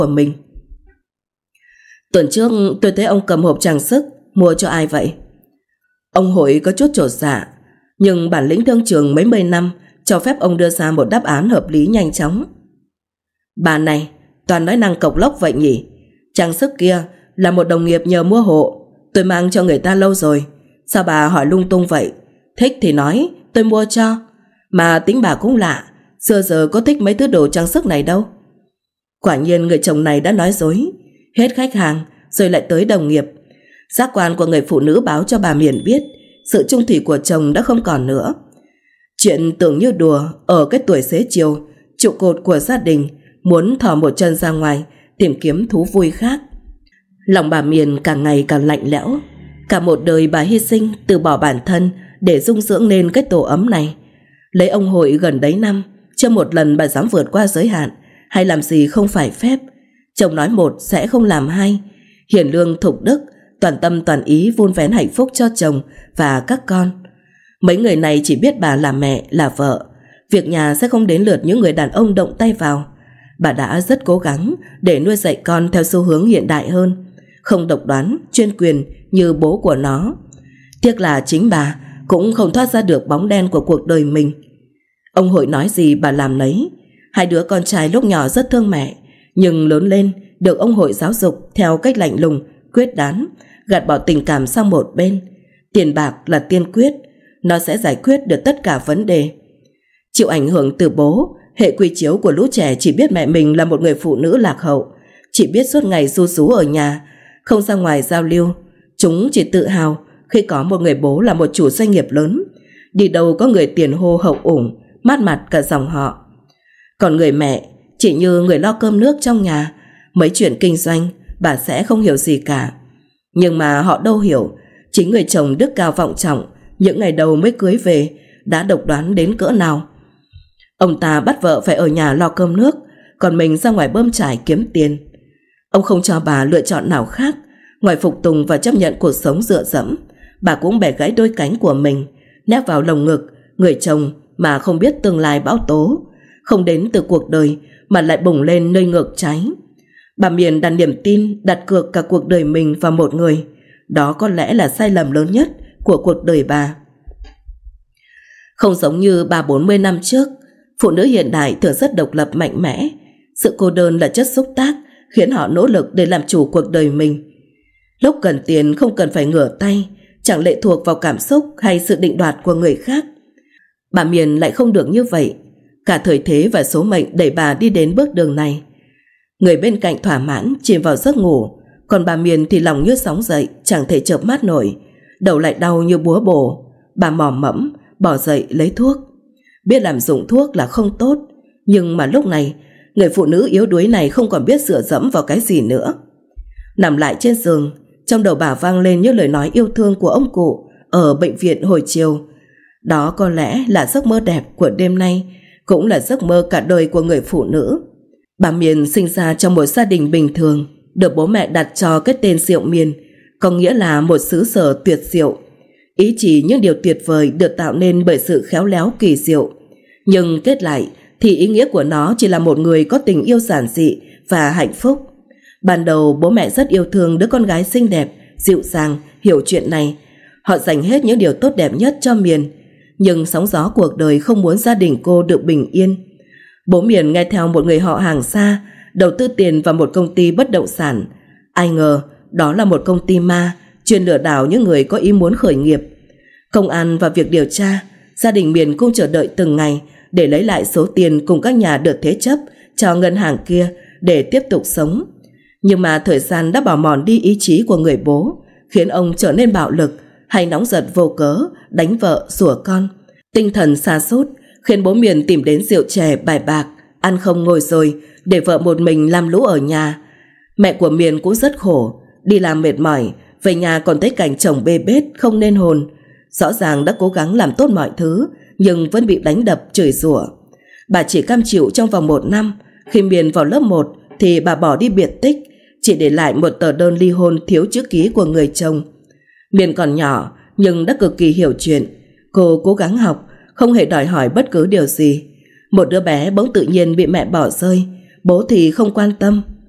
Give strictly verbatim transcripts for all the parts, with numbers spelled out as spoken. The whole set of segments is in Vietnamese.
của mình. Tuần trước tôi thấy ông cầm hộp trang sức, mua cho ai vậy? Ông Hội có chút chột dạ, nhưng bản lĩnh thương trường mấy mươi năm cho phép ông đưa ra một đáp án hợp lý nhanh chóng. Bà này toàn nói năng cộc lốc vậy nhỉ? Trang sức kia là một đồng nghiệp nhờ mua hộ, tôi mang cho người ta lâu rồi. Sao bà hỏi lung tung vậy? Thích thì nói tôi mua cho. Mà tính bà cũng lạ, xưa giờ có thích mấy thứ đồ trang sức này đâu. Quả nhiên người chồng này đã nói dối. Hết khách hàng rồi lại tới đồng nghiệp. Giác quan của người phụ nữ báo cho bà Miền biết sự chung thủy của chồng đã không còn nữa. Chuyện tưởng như đùa ở cái tuổi xế chiều, trụ cột của gia đình muốn thò một chân ra ngoài tìm kiếm thú vui khác. Lòng bà Miền càng ngày càng lạnh lẽo. Cả một đời bà hy sinh từ bỏ bản thân để dung dưỡng nên cái tổ ấm này. Lấy ông Hội gần đấy năm, chưa một lần bà dám vượt qua giới hạn hay làm gì không phải phép. Chồng nói một sẽ không làm hai. Hiền lương thục đức, toàn tâm toàn ý vun vén hạnh phúc cho chồng và các con. Mấy người này chỉ biết bà là mẹ, là vợ. Việc nhà sẽ không đến lượt những người đàn ông động tay vào. Bà đã rất cố gắng để nuôi dạy con theo xu hướng hiện đại hơn, không độc đoán, chuyên quyền như bố của nó. Tiếc là chính bà cũng không thoát ra được bóng đen của cuộc đời mình. Ông Hội nói gì bà làm nấy. Hai đứa con trai lúc nhỏ rất thương mẹ, nhưng lớn lên được ông Hội giáo dục theo cách lạnh lùng, quyết đoán, gạt bỏ tình cảm sang một bên. Tiền bạc là tiên quyết, nó sẽ giải quyết được tất cả vấn đề. Chịu ảnh hưởng từ bố, hệ quy chiếu của lũ trẻ chỉ biết mẹ mình là một người phụ nữ lạc hậu, chỉ biết suốt ngày ru rú ở nhà, không ra ngoài giao lưu. Chúng chỉ tự hào khi có một người bố là một chủ doanh nghiệp lớn, đi đâu có người tiền hô hậu ủng, mát mặt cả dòng họ. Còn người mẹ chỉ như người lo cơm nước trong nhà, mấy chuyện kinh doanh bà sẽ không hiểu gì cả. Nhưng mà họ đâu hiểu, chính người chồng đức cao vọng trọng những ngày đầu mới cưới về đã độc đoán đến cỡ nào. Ông ta bắt vợ phải ở nhà lo cơm nước, còn mình ra ngoài bơm trải kiếm tiền. Ông không cho bà lựa chọn nào khác ngoài phục tùng và chấp nhận cuộc sống dựa dẫm. Bà cũng bẻ gãy đôi cánh của mình, nép vào lồng ngực người chồng mà không biết tương lai bão tố, không đến từ cuộc đời mà lại bùng lên nơi ngược trái. Bà Miền đặt niềm tin, đặt cược cả cuộc đời mình vào một người. Đó có lẽ là sai lầm lớn nhất của cuộc đời bà. Không giống như ba bốn mươi năm trước, phụ nữ hiện đại thường rất độc lập mạnh mẽ. Sự cô đơn là chất xúc tác khiến họ nỗ lực để làm chủ cuộc đời mình. Lúc cần tiền không cần phải ngửa tay, chẳng lệ thuộc vào cảm xúc hay sự định đoạt của người khác. Bà Miền lại không được như vậy. Cả thời thế và số mệnh đẩy bà đi đến bước đường này. Người bên cạnh thỏa mãn chìm vào giấc ngủ, còn bà Miền thì lòng như sóng dậy, chẳng thể chợp mắt nổi, đầu lại đau như búa bổ. Bà mò mẫm bỏ dậy lấy thuốc. Biết làm dụng thuốc là không tốt, nhưng mà lúc này người phụ nữ yếu đuối này không còn biết dựa dẫm vào cái gì nữa. Nằm lại trên giường, trong đầu bà vang lên những lời nói yêu thương của ông cụ ở bệnh viện hồi chiều. Đó có lẽ là giấc mơ đẹp của đêm nay, cũng là giấc mơ cả đời của người phụ nữ. Bà Miền sinh ra trong một gia đình bình thường, được bố mẹ đặt cho cái tên Diệu Miền, có nghĩa là một xứ sở tuyệt diệu. Ý chỉ những điều tuyệt vời được tạo nên bởi sự khéo léo kỳ diệu. Nhưng kết lại thì ý nghĩa của nó chỉ là một người có tình yêu giản dị và hạnh phúc. Ban đầu bố mẹ rất yêu thương đứa con gái xinh đẹp, dịu dàng, hiểu chuyện này. Họ dành hết những điều tốt đẹp nhất cho Miền. Nhưng sóng gió cuộc đời không muốn gia đình cô được bình yên. Bố Miền nghe theo một người họ hàng xa, đầu tư tiền vào một công ty bất động sản. Ai ngờ đó là một công ty ma, chuyên lừa đảo những người có ý muốn khởi nghiệp. Công an và việc điều tra, gia đình Miền cũng chờ đợi từng ngày để lấy lại số tiền cùng các nhà được thế chấp cho ngân hàng kia để tiếp tục sống. Nhưng mà thời gian đã bào mòn đi ý chí của người bố, khiến ông trở nên bạo lực hay nóng giận vô cớ, đánh vợ, rủa con. Tinh thần sa sút khiến bố Miền tìm đến rượu chè, bài bạc, ăn không ngồi rồi để vợ một mình làm lũ ở nhà. Mẹ của Miền cũng rất khổ, đi làm mệt mỏi, về nhà còn thấy cảnh chồng bê bết không nên hồn. Rõ ràng đã cố gắng làm tốt mọi thứ, nhưng vẫn bị đánh đập, chửi rủa. Bà chỉ cam chịu trong vòng một năm. Khi Miền vào lớp một thì bà bỏ đi biệt tích, chỉ để lại một tờ đơn ly hôn thiếu chữ ký của người chồng. Miền còn nhỏ nhưng đã cực kỳ hiểu chuyện. Cô cố gắng học, không hề đòi hỏi bất cứ điều gì. Một đứa bé bỗng tự nhiên bị mẹ bỏ rơi, bố thì không quan tâm,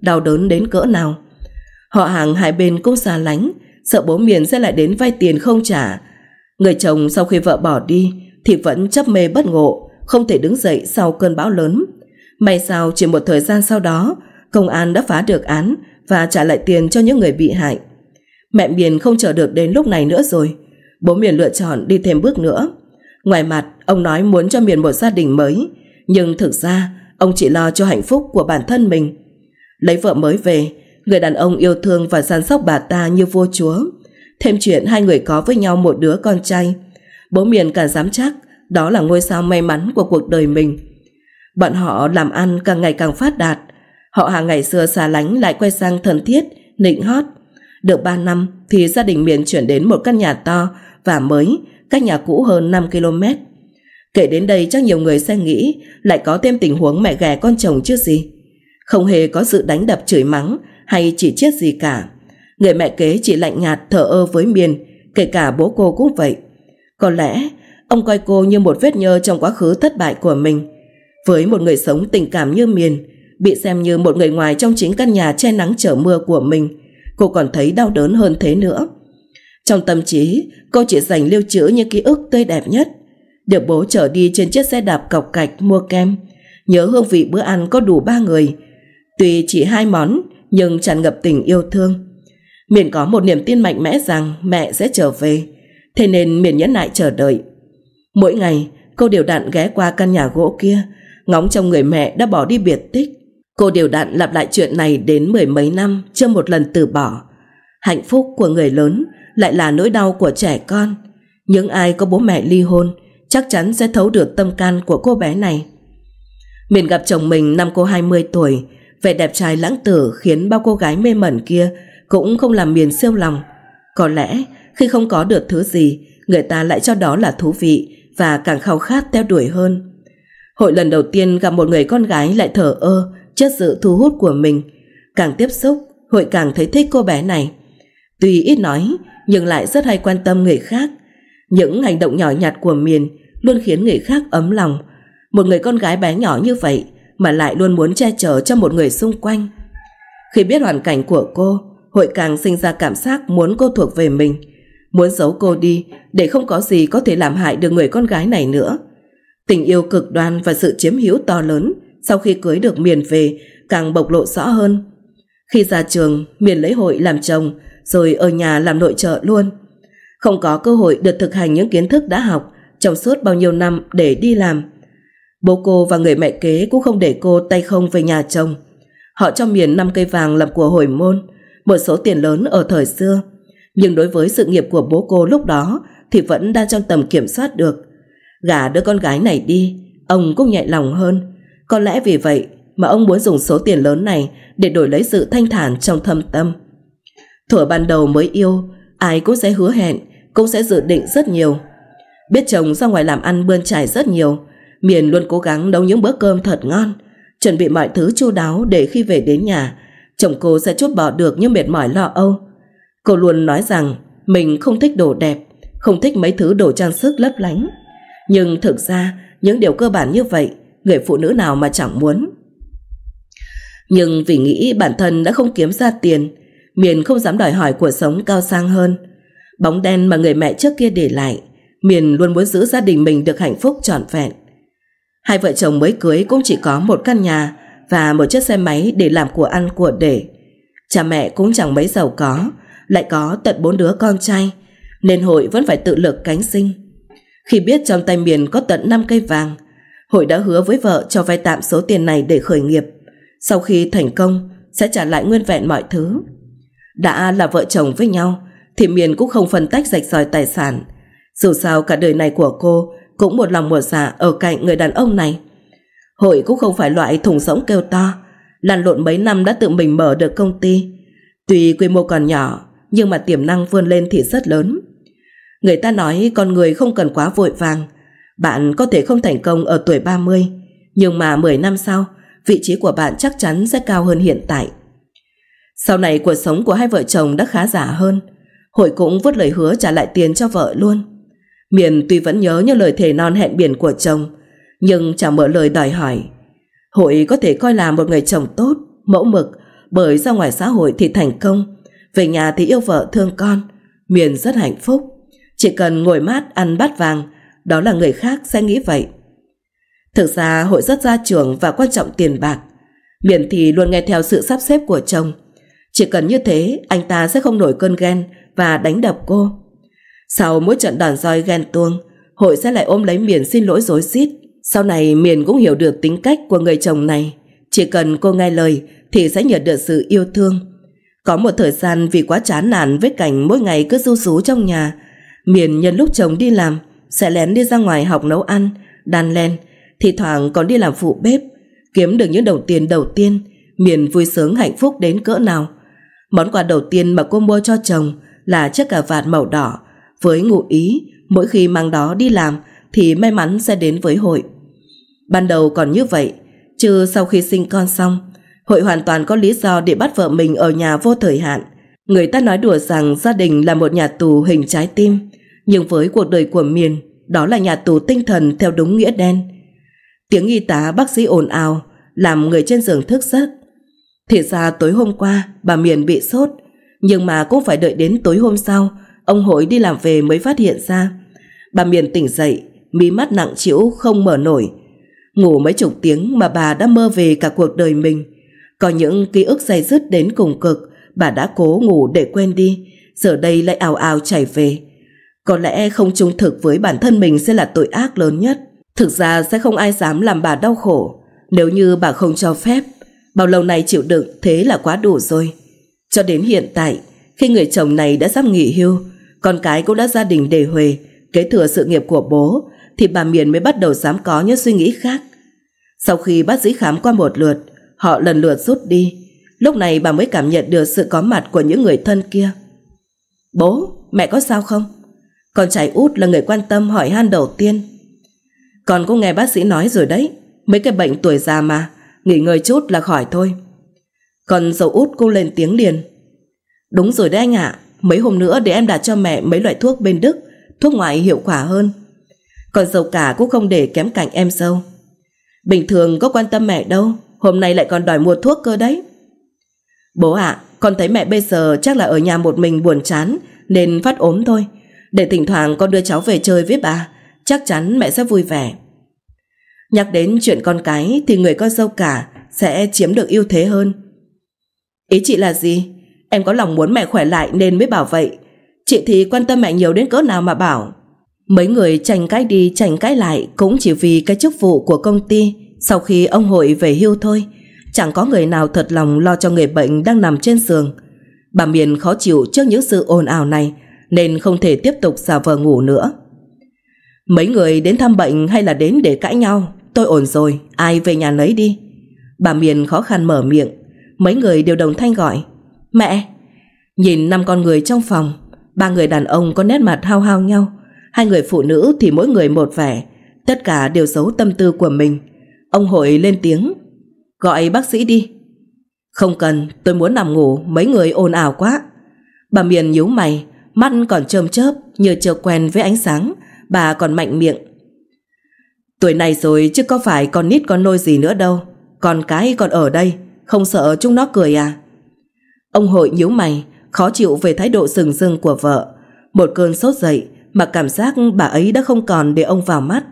đau đớn đến cỡ nào. Họ hàng hai bên cũng xa lánh, sợ bố Miền sẽ lại đến vay tiền không trả. Người chồng sau khi vợ bỏ đi thì vẫn chấp mê bất ngộ, không thể đứng dậy sau cơn bão lớn. May sao chỉ một thời gian sau đó, công an đã phá được án và trả lại tiền cho những người bị hại. Mẹ Miền không chờ được đến lúc này nữa rồi. Bố Miền lựa chọn đi thêm bước nữa. Ngoài mặt ông nói muốn cho Miền một gia đình mới, nhưng thực ra ông chỉ lo cho hạnh phúc của bản thân mình. Lấy vợ mới về, người đàn ông yêu thương và săn sóc bà ta như vua chúa. Thêm chuyện hai người có với nhau một đứa con trai, bố Miền càng dám chắc đó là ngôi sao may mắn của cuộc đời mình. Bọn họ làm ăn càng ngày càng phát đạt. Họ hàng ngày xưa xa lánh lại quay sang thân thiết, nịnh hót. Được ba năm thì gia đình Miền chuyển đến một căn nhà to và mới, cách nhà cũ hơn năm ki lô mét. Kể đến đây chắc nhiều người sẽ nghĩ lại có thêm tình huống mẹ ghẻ con chồng chứ gì. Không hề có sự đánh đập chửi mắng hay chỉ trích gì cả. Người mẹ kế chỉ lạnh nhạt thờ ơ với Miền, kể cả bố cô cũng vậy. Có lẽ ông coi cô như một vết nhơ trong quá khứ thất bại của mình. Với một người sống tình cảm như Miền, bị xem như một người ngoài trong chính căn nhà che nắng chở mưa của mình, cô còn thấy đau đớn hơn thế nữa. Trong tâm trí, cô chỉ dành lưu trữ những ký ức tươi đẹp nhất. Được bố chở đi trên chiếc xe đạp cọc cạch mua kem, nhớ hương vị bữa ăn có đủ ba người. Tuy chỉ hai món nhưng tràn ngập tình yêu thương. Miền có một niềm tin mạnh mẽ rằng mẹ sẽ trở về, thế nên Miền nhẫn nại chờ đợi. Mỗi ngày cô đều đặn ghé qua căn nhà gỗ kia, ngóng trông người mẹ đã bỏ đi biệt tích. Cô đều đặn lặp lại chuyện này đến mười mấy năm chưa một lần từ bỏ. Hạnh phúc của người lớn lại là nỗi đau của trẻ con. Những ai có bố mẹ ly hôn chắc chắn sẽ thấu được tâm can của cô bé này. Miền gặp chồng mình năm cô hai mươi tuổi, vẻ đẹp trai lãng tử khiến bao cô gái mê mẩn kia cũng không làm Miền siêu lòng. Có lẽ khi không có được thứ gì, người ta lại cho đó là thú vị và càng khao khát theo đuổi hơn. Hội lần đầu tiên gặp một người con gái lại thờ ơ trước sự thu hút của mình. Càng tiếp xúc, Hội càng thấy thích cô bé này. Tuy ít nói nhưng lại rất hay quan tâm người khác. Những hành động nhỏ nhặt của Miền luôn khiến người khác ấm lòng. Một người con gái bé nhỏ như vậy mà lại luôn muốn che chở cho một người xung quanh. Khi biết hoàn cảnh của cô, Hội càng sinh ra cảm giác muốn cô thuộc về mình, muốn giấu cô đi để không có gì có thể làm hại được người con gái này nữa. Tình yêu cực đoan và sự chiếm hữu to lớn sau khi cưới được Miền về càng bộc lộ rõ hơn. Khi ra trường, Miền lấy Hội làm chồng rồi ở nhà làm nội trợ luôn. Không có cơ hội được thực hành những kiến thức đã học trong suốt bao nhiêu năm để đi làm. Bố cô và người mẹ kế cũng không để cô tay không về nhà chồng. Họ cho Miền năm cây vàng làm của hồi môn, một số tiền lớn ở thời xưa. Nhưng đối với sự nghiệp của bố cô lúc đó thì vẫn đang trong tầm kiểm soát được. Gả đứa con gái này đi, ông cũng nhẹ lòng hơn. Có lẽ vì vậy mà ông muốn dùng số tiền lớn này để đổi lấy sự thanh thản trong thâm tâm. Thuở ban đầu mới yêu, ai cũng sẽ hứa hẹn, cũng sẽ dự định rất nhiều. Biết chồng ra ngoài làm ăn bươn trải rất nhiều, Miền luôn cố gắng nấu những bữa cơm thật ngon, chuẩn bị mọi thứ chu đáo để khi về đến nhà, chồng cô sẽ trút bỏ được những mệt mỏi lo âu. Cô luôn nói rằng mình không thích đồ đẹp, không thích mấy thứ đồ trang sức lấp lánh. Nhưng thực ra những điều cơ bản như vậy, người phụ nữ nào mà chẳng muốn. Nhưng vì nghĩ bản thân đã không kiếm ra tiền, Miền không dám đòi hỏi cuộc sống cao sang hơn. Bóng đen mà người mẹ trước kia để lại, Miền luôn muốn giữ gia đình mình được hạnh phúc trọn vẹn. Hai vợ chồng mới cưới cũng chỉ có một căn nhà và một chiếc xe máy để làm của ăn của để. Cha mẹ cũng chẳng mấy giàu có, lại có tận bốn đứa con trai, nên Hội vẫn phải tự lực cánh sinh. Khi biết trong tay Miền có tận năm cây vàng, Hội đã hứa với vợ cho vay tạm số tiền này để khởi nghiệp. Sau khi thành công sẽ trả lại nguyên vẹn mọi thứ. Đã là vợ chồng với nhau thì Miền cũng không phân tách rạch ròi tài sản. Dù sao cả đời này của cô cũng một lòng một dạ ở cạnh người đàn ông này. Hội cũng không phải loại thùng rỗng kêu to, lăn lộn mấy năm đã tự mình mở được công ty. Tuy quy mô còn nhỏ nhưng mà tiềm năng vươn lên thì rất lớn. Người ta nói con người không cần quá vội vàng. Bạn có thể không thành công ở tuổi ba mươi, nhưng mà mười năm sau, vị trí của bạn chắc chắn sẽ cao hơn hiện tại. Sau này cuộc sống của hai vợ chồng đã khá giả hơn. Hội cũng vứt lời hứa trả lại tiền cho vợ luôn. Miền tuy vẫn nhớ những lời thề non hẹn biển của chồng, nhưng chẳng mở lời đòi hỏi. Hội có thể coi là một người chồng tốt, mẫu mực, bởi ra ngoài xã hội thì thành công, về nhà thì yêu vợ thương con. Miền rất hạnh phúc, chỉ cần ngồi mát ăn bát vàng, đó là người khác sẽ nghĩ vậy. Thực ra Hội rất gia trưởng và quan trọng tiền bạc. Miền thì luôn nghe theo sự sắp xếp của chồng. Chỉ cần như thế, anh ta sẽ không nổi cơn ghen và đánh đập cô. Sau mỗi trận đòn roi ghen tuông, Hội sẽ lại ôm lấy Miền xin lỗi rối rít. Sau này Miền cũng hiểu được tính cách của người chồng này. Chỉ cần cô nghe lời thì sẽ nhận được sự yêu thương. Có một thời gian vì quá chán nản với cảnh mỗi ngày cứ ru rú trong nhà, Miền nhân lúc chồng đi làm sẽ lén đi ra ngoài học nấu ăn, đan len, thì thoảng còn đi làm phụ bếp. Kiếm được những đồng tiền đầu tiên, Miền vui sướng hạnh phúc đến cỡ nào. Món quà đầu tiên mà cô mua cho chồng là chiếc cà vạt màu đỏ, với ngụ ý mỗi khi mang đó đi làm thì may mắn sẽ đến với Hội. Ban đầu còn như vậy, chứ sau khi sinh con xong, Hội hoàn toàn có lý do để bắt vợ mình ở nhà vô thời hạn. Người ta nói đùa rằng gia đình là một nhà tù hình trái tim, nhưng với cuộc đời của Miền, đó là nhà tù tinh thần theo đúng nghĩa đen. Tiếng y tá bác sĩ ồn ào làm người trên giường thức giấc. Thì ra tối hôm qua bà Miền bị sốt, nhưng mà cũng phải đợi đến tối hôm sau ông Hội đi làm về mới phát hiện ra. Bà Miền tỉnh dậy, mí mắt nặng trĩu không mở nổi. Ngủ mấy chục tiếng mà bà đã mơ về cả cuộc đời mình. Có những ký ức day dứt đến cùng cực, bà đã cố ngủ để quên đi, giờ đây lại ào ào chảy về. Có lẽ không trung thực với bản thân mình sẽ là tội ác lớn nhất. Thực ra sẽ không ai dám làm bà đau khổ nếu như bà không cho phép. Bao lâu nay chịu đựng thế là quá đủ rồi. Cho đến hiện tại, khi người chồng này đã sắp nghỉ hưu, con cái cũng đã gia đình đề huề, kế thừa sự nghiệp của bố, thì bà Miền mới bắt đầu dám có những suy nghĩ khác. Sau khi bác sĩ khám qua một lượt, họ lần lượt rút đi. Lúc này bà mới cảm nhận được sự có mặt của những người thân kia. Bố, mẹ có sao không? Con trai út là người quan tâm hỏi han đầu tiên. Con cũng nghe bác sĩ nói rồi đấy, mấy cái bệnh tuổi già mà, nghỉ ngơi chút là khỏi thôi. Còn dâu út cũng lên tiếng liền. Đúng rồi đấy anh ạ, mấy hôm nữa để em đặt cho mẹ mấy loại thuốc bên Đức, thuốc ngoại hiệu quả hơn. Còn dâu cả cũng không để kém cạnh em dâu. Bình thường có quan tâm mẹ đâu, hôm nay lại còn đòi mua thuốc cơ đấy. Bố ạ, à, con thấy mẹ bây giờ chắc là ở nhà một mình buồn chán nên phát ốm thôi. Để thỉnh thoảng con đưa cháu về chơi với bà, chắc chắn mẹ sẽ vui vẻ. Nhắc đến chuyện con cái thì người con dâu cả sẽ chiếm được ưu thế hơn. Ý chị là gì? Em có lòng muốn mẹ khỏe lại nên mới bảo vậy. Chị thì quan tâm mẹ nhiều đến cỡ nào mà bảo. Mấy người tranh cãi đi tranh cãi lại cũng chỉ vì cái chức vụ của công ty sau khi ông Hội về hưu thôi. Chẳng có người nào thật lòng lo cho người bệnh đang nằm trên giường. Bà Miền khó chịu trước những sự ồn ào này nên không thể tiếp tục giả vờ ngủ nữa. Mấy người đến thăm bệnh hay là đến để cãi nhau? Tôi ổn rồi, ai về nhà nấy đi. Bà Miền khó khăn mở miệng. Mấy người đều đồng thanh gọi mẹ. Nhìn năm con người trong phòng, ba người đàn ông có nét mặt hao hao nhau, hai người phụ nữ thì mỗi người một vẻ, tất cả đều giấu tâm tư của mình. Ông Hội lên tiếng. Gọi bác sĩ đi. Không cần, tôi muốn nằm ngủ, mấy người ồn ào quá. Bà Miền nhíu mày, mắt còn chớm chớp như chưa quen với ánh sáng. Bà còn mạnh miệng. Tuổi này rồi chứ có phải con nít con nôi gì nữa đâu. Con cái còn ở đây, không sợ chúng nó cười à? Ông Hội nhíu mày, khó chịu về thái độ rừng rưng của vợ. Một cơn sốt dậy mà cảm giác bà ấy đã không còn để ông vào mắt.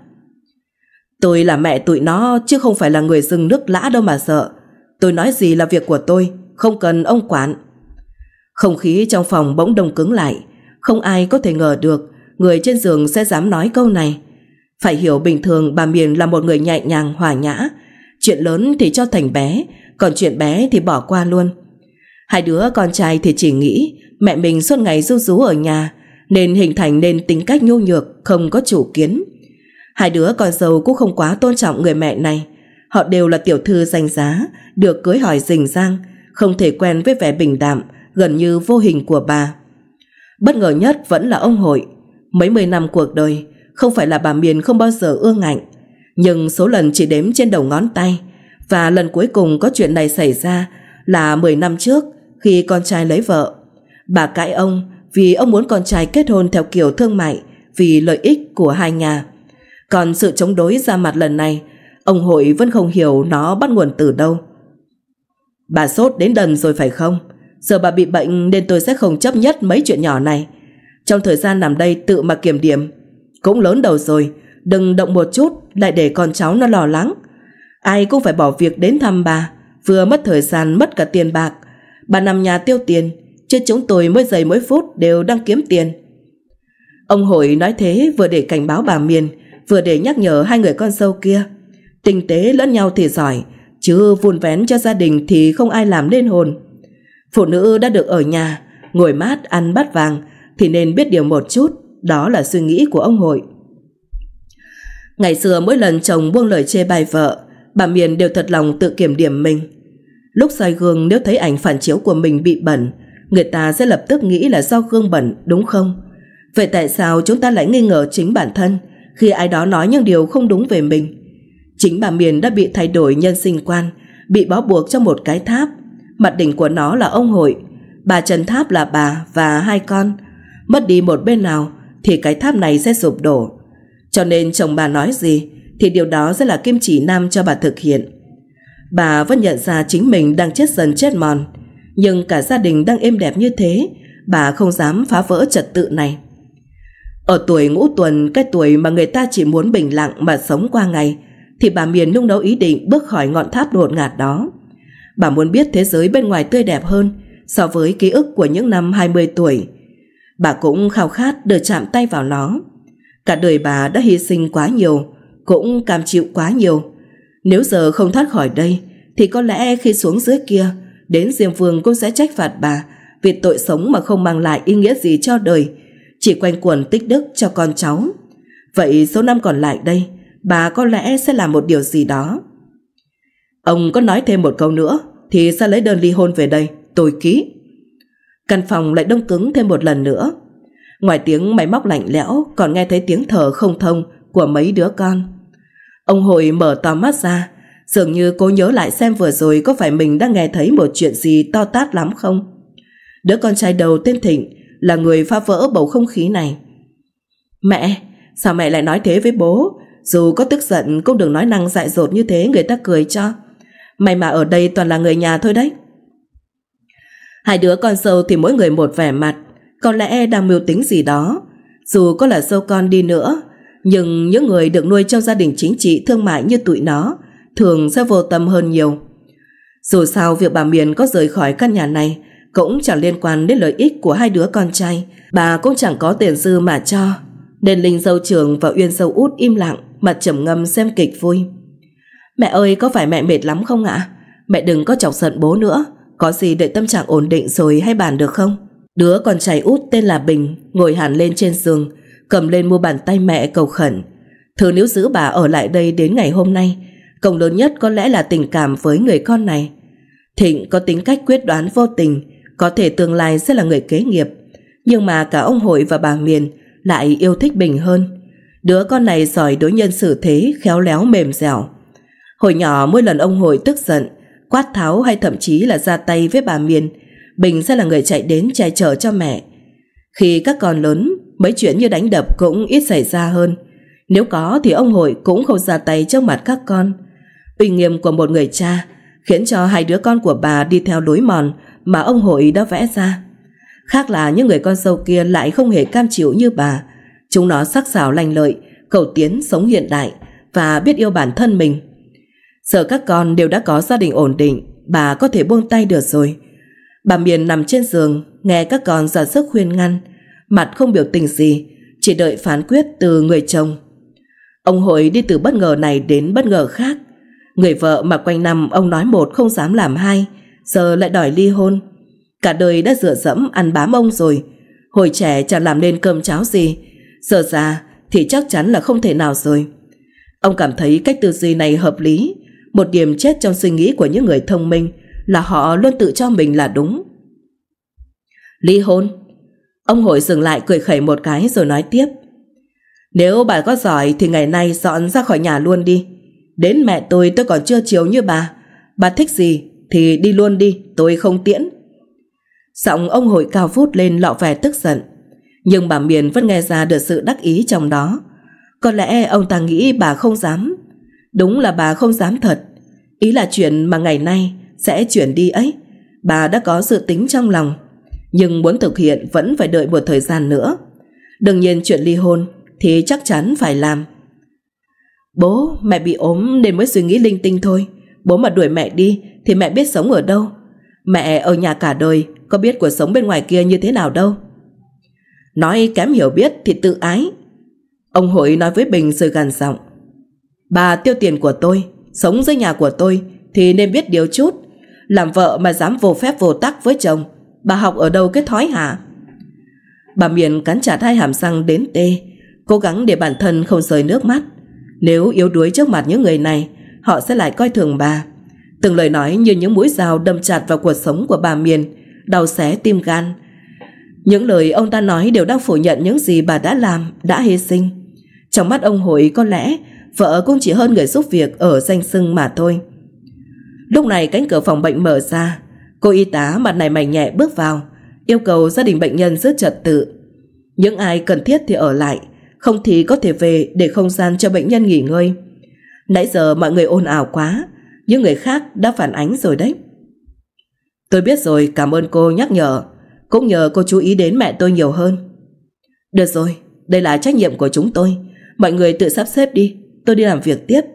Tôi là mẹ tụi nó chứ không phải là người rừng nước lã đâu mà sợ. Tôi nói gì là việc của tôi, không cần ông quản. Không khí trong phòng bỗng đông cứng lại. Không ai có thể ngờ được người trên giường sẽ dám nói câu này. Phải hiểu bình thường bà Miền là một người nhẹ nhàng hòa nhã. Chuyện lớn thì cho thành bé, còn chuyện bé thì bỏ qua luôn. Hai đứa con trai thì chỉ nghĩ mẹ mình suốt ngày ru rú ở nhà nên hình thành nên tính cách nhu nhược, không có chủ kiến. Hai đứa con dâu cũng không quá tôn trọng người mẹ này. Họ đều là tiểu thư danh giá, được cưới hỏi rình rang, không thể quen với vẻ bình đạm, gần như vô hình của bà. Bất ngờ nhất vẫn là ông Hội. Mấy mươi năm cuộc đời, không phải là bà Miền không bao giờ ương ngạnh, nhưng số lần chỉ đếm trên đầu ngón tay. Và lần cuối cùng có chuyện này xảy ra là mười năm trước, khi con trai lấy vợ. Bà cãi ông vì ông muốn con trai kết hôn theo kiểu thương mại vì lợi ích của hai nhà. Còn sự chống đối ra mặt lần này, ông Hội vẫn không hiểu nó bắt nguồn từ đâu. Bà sốt đến đần rồi phải không? Giờ bà bị bệnh nên tôi sẽ không chấp nhất mấy chuyện nhỏ này. Trong thời gian nằm đây tự mà kiểm điểm. Cũng lớn đầu rồi, đừng động một chút lại để con cháu nó lo lắng. Ai cũng phải bỏ việc đến thăm bà, vừa mất thời gian mất cả tiền bạc. Bà nằm nhà tiêu tiền, chứ chúng tôi mỗi giây mỗi phút đều đang kiếm tiền. Ông Hội nói thế vừa để cảnh báo bà Miền, vừa để nhắc nhở hai người con dâu kia. Tinh tế lẫn nhau thì giỏi, chứ vun vén cho gia đình thì không ai làm nên hồn. Phụ nữ đã được ở nhà, ngồi mát ăn bát vàng thì nên biết điều một chút. Đó là suy nghĩ của ông Hội. Ngày xưa mỗi lần chồng buông lời chê bai vợ, bà Miền đều thật lòng tự kiểm điểm mình. Lúc soi gương nếu thấy ảnh phản chiếu của mình bị bẩn, người ta sẽ lập tức nghĩ là do gương bẩn, đúng không? Vậy tại sao chúng ta lại nghi ngờ chính bản thân khi ai đó nói những điều không đúng về mình? Chính bà Miền đã bị thay đổi nhân sinh quan, bị bó buộc trong một cái tháp. Mặt đỉnh của nó là ông Hội, bà trần tháp là bà và hai con. Mất đi một bên nào thì cái tháp này sẽ sụp đổ. Cho nên chồng bà nói gì thì điều đó sẽ là kim chỉ nam cho bà thực hiện. Bà vẫn nhận ra chính mình đang chết dần chết mòn, nhưng cả gia đình đang êm đẹp như thế, bà không dám phá vỡ trật tự này. Ở tuổi ngũ tuần, cái tuổi mà người ta chỉ muốn bình lặng mà sống qua ngày, thì bà Miền nung nấu ý định bước khỏi ngọn tháp đột ngạt đó. Bà muốn biết thế giới bên ngoài tươi đẹp hơn so với ký ức của những năm hai mươi tuổi. Bà cũng khao khát được chạm tay vào nó. Cả đời bà đã hy sinh quá nhiều, cũng cam chịu quá nhiều. Nếu giờ không thoát khỏi đây thì có lẽ khi xuống dưới kia, đến Diêm Vương cũng sẽ trách phạt bà vì tội sống mà không mang lại ý nghĩa gì cho đời, chỉ quanh quẩn tích đức cho con cháu. Vậy số năm còn lại đây, bà có lẽ sẽ làm một điều gì đó. Ông có nói thêm một câu nữa thì sẽ lấy đơn ly hôn về đây, tôi ký. Căn phòng lại đông cứng thêm một lần nữa. Ngoài tiếng máy móc lạnh lẽo còn nghe thấy tiếng thở không thông của mấy đứa con. Ông Hội mở to mắt ra, dường như cố nhớ lại xem vừa rồi có phải mình đã nghe thấy một chuyện gì to tát lắm không. Đứa con trai đầu tên Thịnh là người phá vỡ bầu không khí này. Mẹ, sao mẹ lại nói thế với bố? Dù có tức giận cũng đừng nói năng dại dột như thế, người ta cười cho. May mà ở đây toàn là người nhà thôi đấy. Hai đứa con dâu thì mỗi người một vẻ mặt, có lẽ đang mưu tính gì đó. Dù có là dâu con đi nữa, nhưng những người được nuôi trong gia đình chính trị thương mại như tụi nó thường sẽ vô tâm hơn nhiều. Dù sao việc bà Miền có rời khỏi căn nhà này cũng chẳng liên quan đến lợi ích của hai đứa con trai. Bà cũng chẳng có tiền dư mà cho, nên Linh dâu trưởng và Uyên dâu út im lặng, mặt trầm ngâm xem kịch vui. Mẹ ơi, có phải mẹ mệt lắm không ạ? Mẹ đừng có chọc giận bố nữa, có gì đợi tâm trạng ổn định rồi hay bàn được không? Đứa con trai út tên là Bình ngồi hẳn lên trên giường, cầm lên mu bàn tay mẹ cầu khẩn. Thứ nếu giữ bà ở lại đây đến ngày hôm nay, công lớn nhất có lẽ là tình cảm với người con này. Thịnh có tính cách quyết đoán vô tình, có thể tương lai sẽ là người kế nghiệp, nhưng mà cả ông Hội và bà Miền lại yêu thích Bình hơn. Đứa con này giỏi đối nhân xử thế, khéo léo mềm dẻo. Hồi nhỏ mỗi lần ông Hội tức giận, quát tháo hay thậm chí là ra tay với bà Miền, Bình sẽ là người chạy đến che chở cho mẹ. Khi các con lớn, mấy chuyện như đánh đập cũng ít xảy ra hơn. Nếu có thì ông Hội cũng không ra tay trước mặt các con. Uy nghiêm của một người cha khiến cho hai đứa con của bà đi theo lối mòn mà ông Hội đã vẽ ra. Khác là những người con dâu kia lại không hề cam chịu như bà. Chúng nó sắc sảo lanh lợi, cầu tiến sống hiện đại và biết yêu bản thân mình. Giờ các con đều đã có gia đình ổn định, bà có thể buông tay được rồi. Bà Miền nằm trên giường nghe các con ra sức khuyên ngăn, mặt không biểu tình gì, chỉ đợi phán quyết từ người chồng. Ông Hội đi từ bất ngờ này đến bất ngờ khác. Người vợ mà quanh năm ông nói một không dám làm hai, giờ lại đòi ly hôn. Cả đời đã dựa dẫm ăn bám ông rồi. Hồi trẻ chẳng làm nên cơm cháo gì, giờ già thì chắc chắn là không thể nào rồi. Ông cảm thấy cách tư duy này hợp lý. Một điểm chết trong suy nghĩ của những người thông minh là họ luôn tự cho mình là đúng. Ly hôn? Ông Hội dừng lại cười khẩy một cái rồi nói tiếp. Nếu bà có giỏi thì ngày nay dọn ra khỏi nhà luôn đi. Đến mẹ tôi tôi còn chưa chiều như bà. Bà thích gì thì đi luôn đi, tôi không tiễn. Giọng ông Hội cao vút lên lọ vẻ tức giận, nhưng bà Miền vẫn nghe ra được sự đắc ý trong đó. Có lẽ ông ta nghĩ bà không dám. Đúng là bà không dám thật. Ý là chuyện mà ngày nay sẽ chuyển đi ấy. Bà đã có dự tính trong lòng, nhưng muốn thực hiện vẫn phải đợi một thời gian nữa. Đương nhiên chuyện ly hôn thì chắc chắn phải làm. Bố, mẹ bị ốm nên mới suy nghĩ linh tinh thôi. Bố mà đuổi mẹ đi thì mẹ biết sống ở đâu. Mẹ ở nhà cả đời, có biết cuộc sống bên ngoài kia như thế nào đâu. Nói kém hiểu biết thì tự ái. Ông Hội nói với Bình rồi gằn giọng. Bà tiêu tiền của tôi, sống dưới nhà của tôi thì nên biết điều chút. Làm vợ mà dám vô phép vô tắc với chồng, bà học ở đâu cái thói hả? Bà Miền cắn chặt hai hàm răng đến tê, cố gắng để bản thân không rơi nước mắt. Nếu yếu đuối trước mặt những người này, họ sẽ lại coi thường bà. Từng lời nói như những mũi dao đâm chặt vào cuộc sống của bà Miền, đau xé tim gan. Những lời ông ta nói đều đang phủ nhận những gì bà đã làm, đã hy sinh. Trong mắt ông Hội có lẽ vợ cũng chỉ hơn người giúp việc ở danh xưng mà thôi. Lúc này cánh cửa phòng bệnh mở ra, cô y tá mặt này mày nhẹ bước vào, yêu cầu gia đình bệnh nhân giữ trật tự. Những ai cần thiết thì ở lại, không thì có thể về để không gian cho bệnh nhân nghỉ ngơi. Nãy giờ mọi người ồn ào quá, những người khác đã phản ánh rồi đấy. Tôi biết rồi, cảm ơn cô nhắc nhở. Cũng nhờ cô chú ý đến mẹ tôi nhiều hơn. Được rồi, đây là trách nhiệm của chúng tôi. Mọi người tự sắp xếp đi, tôi đi làm việc tiếp.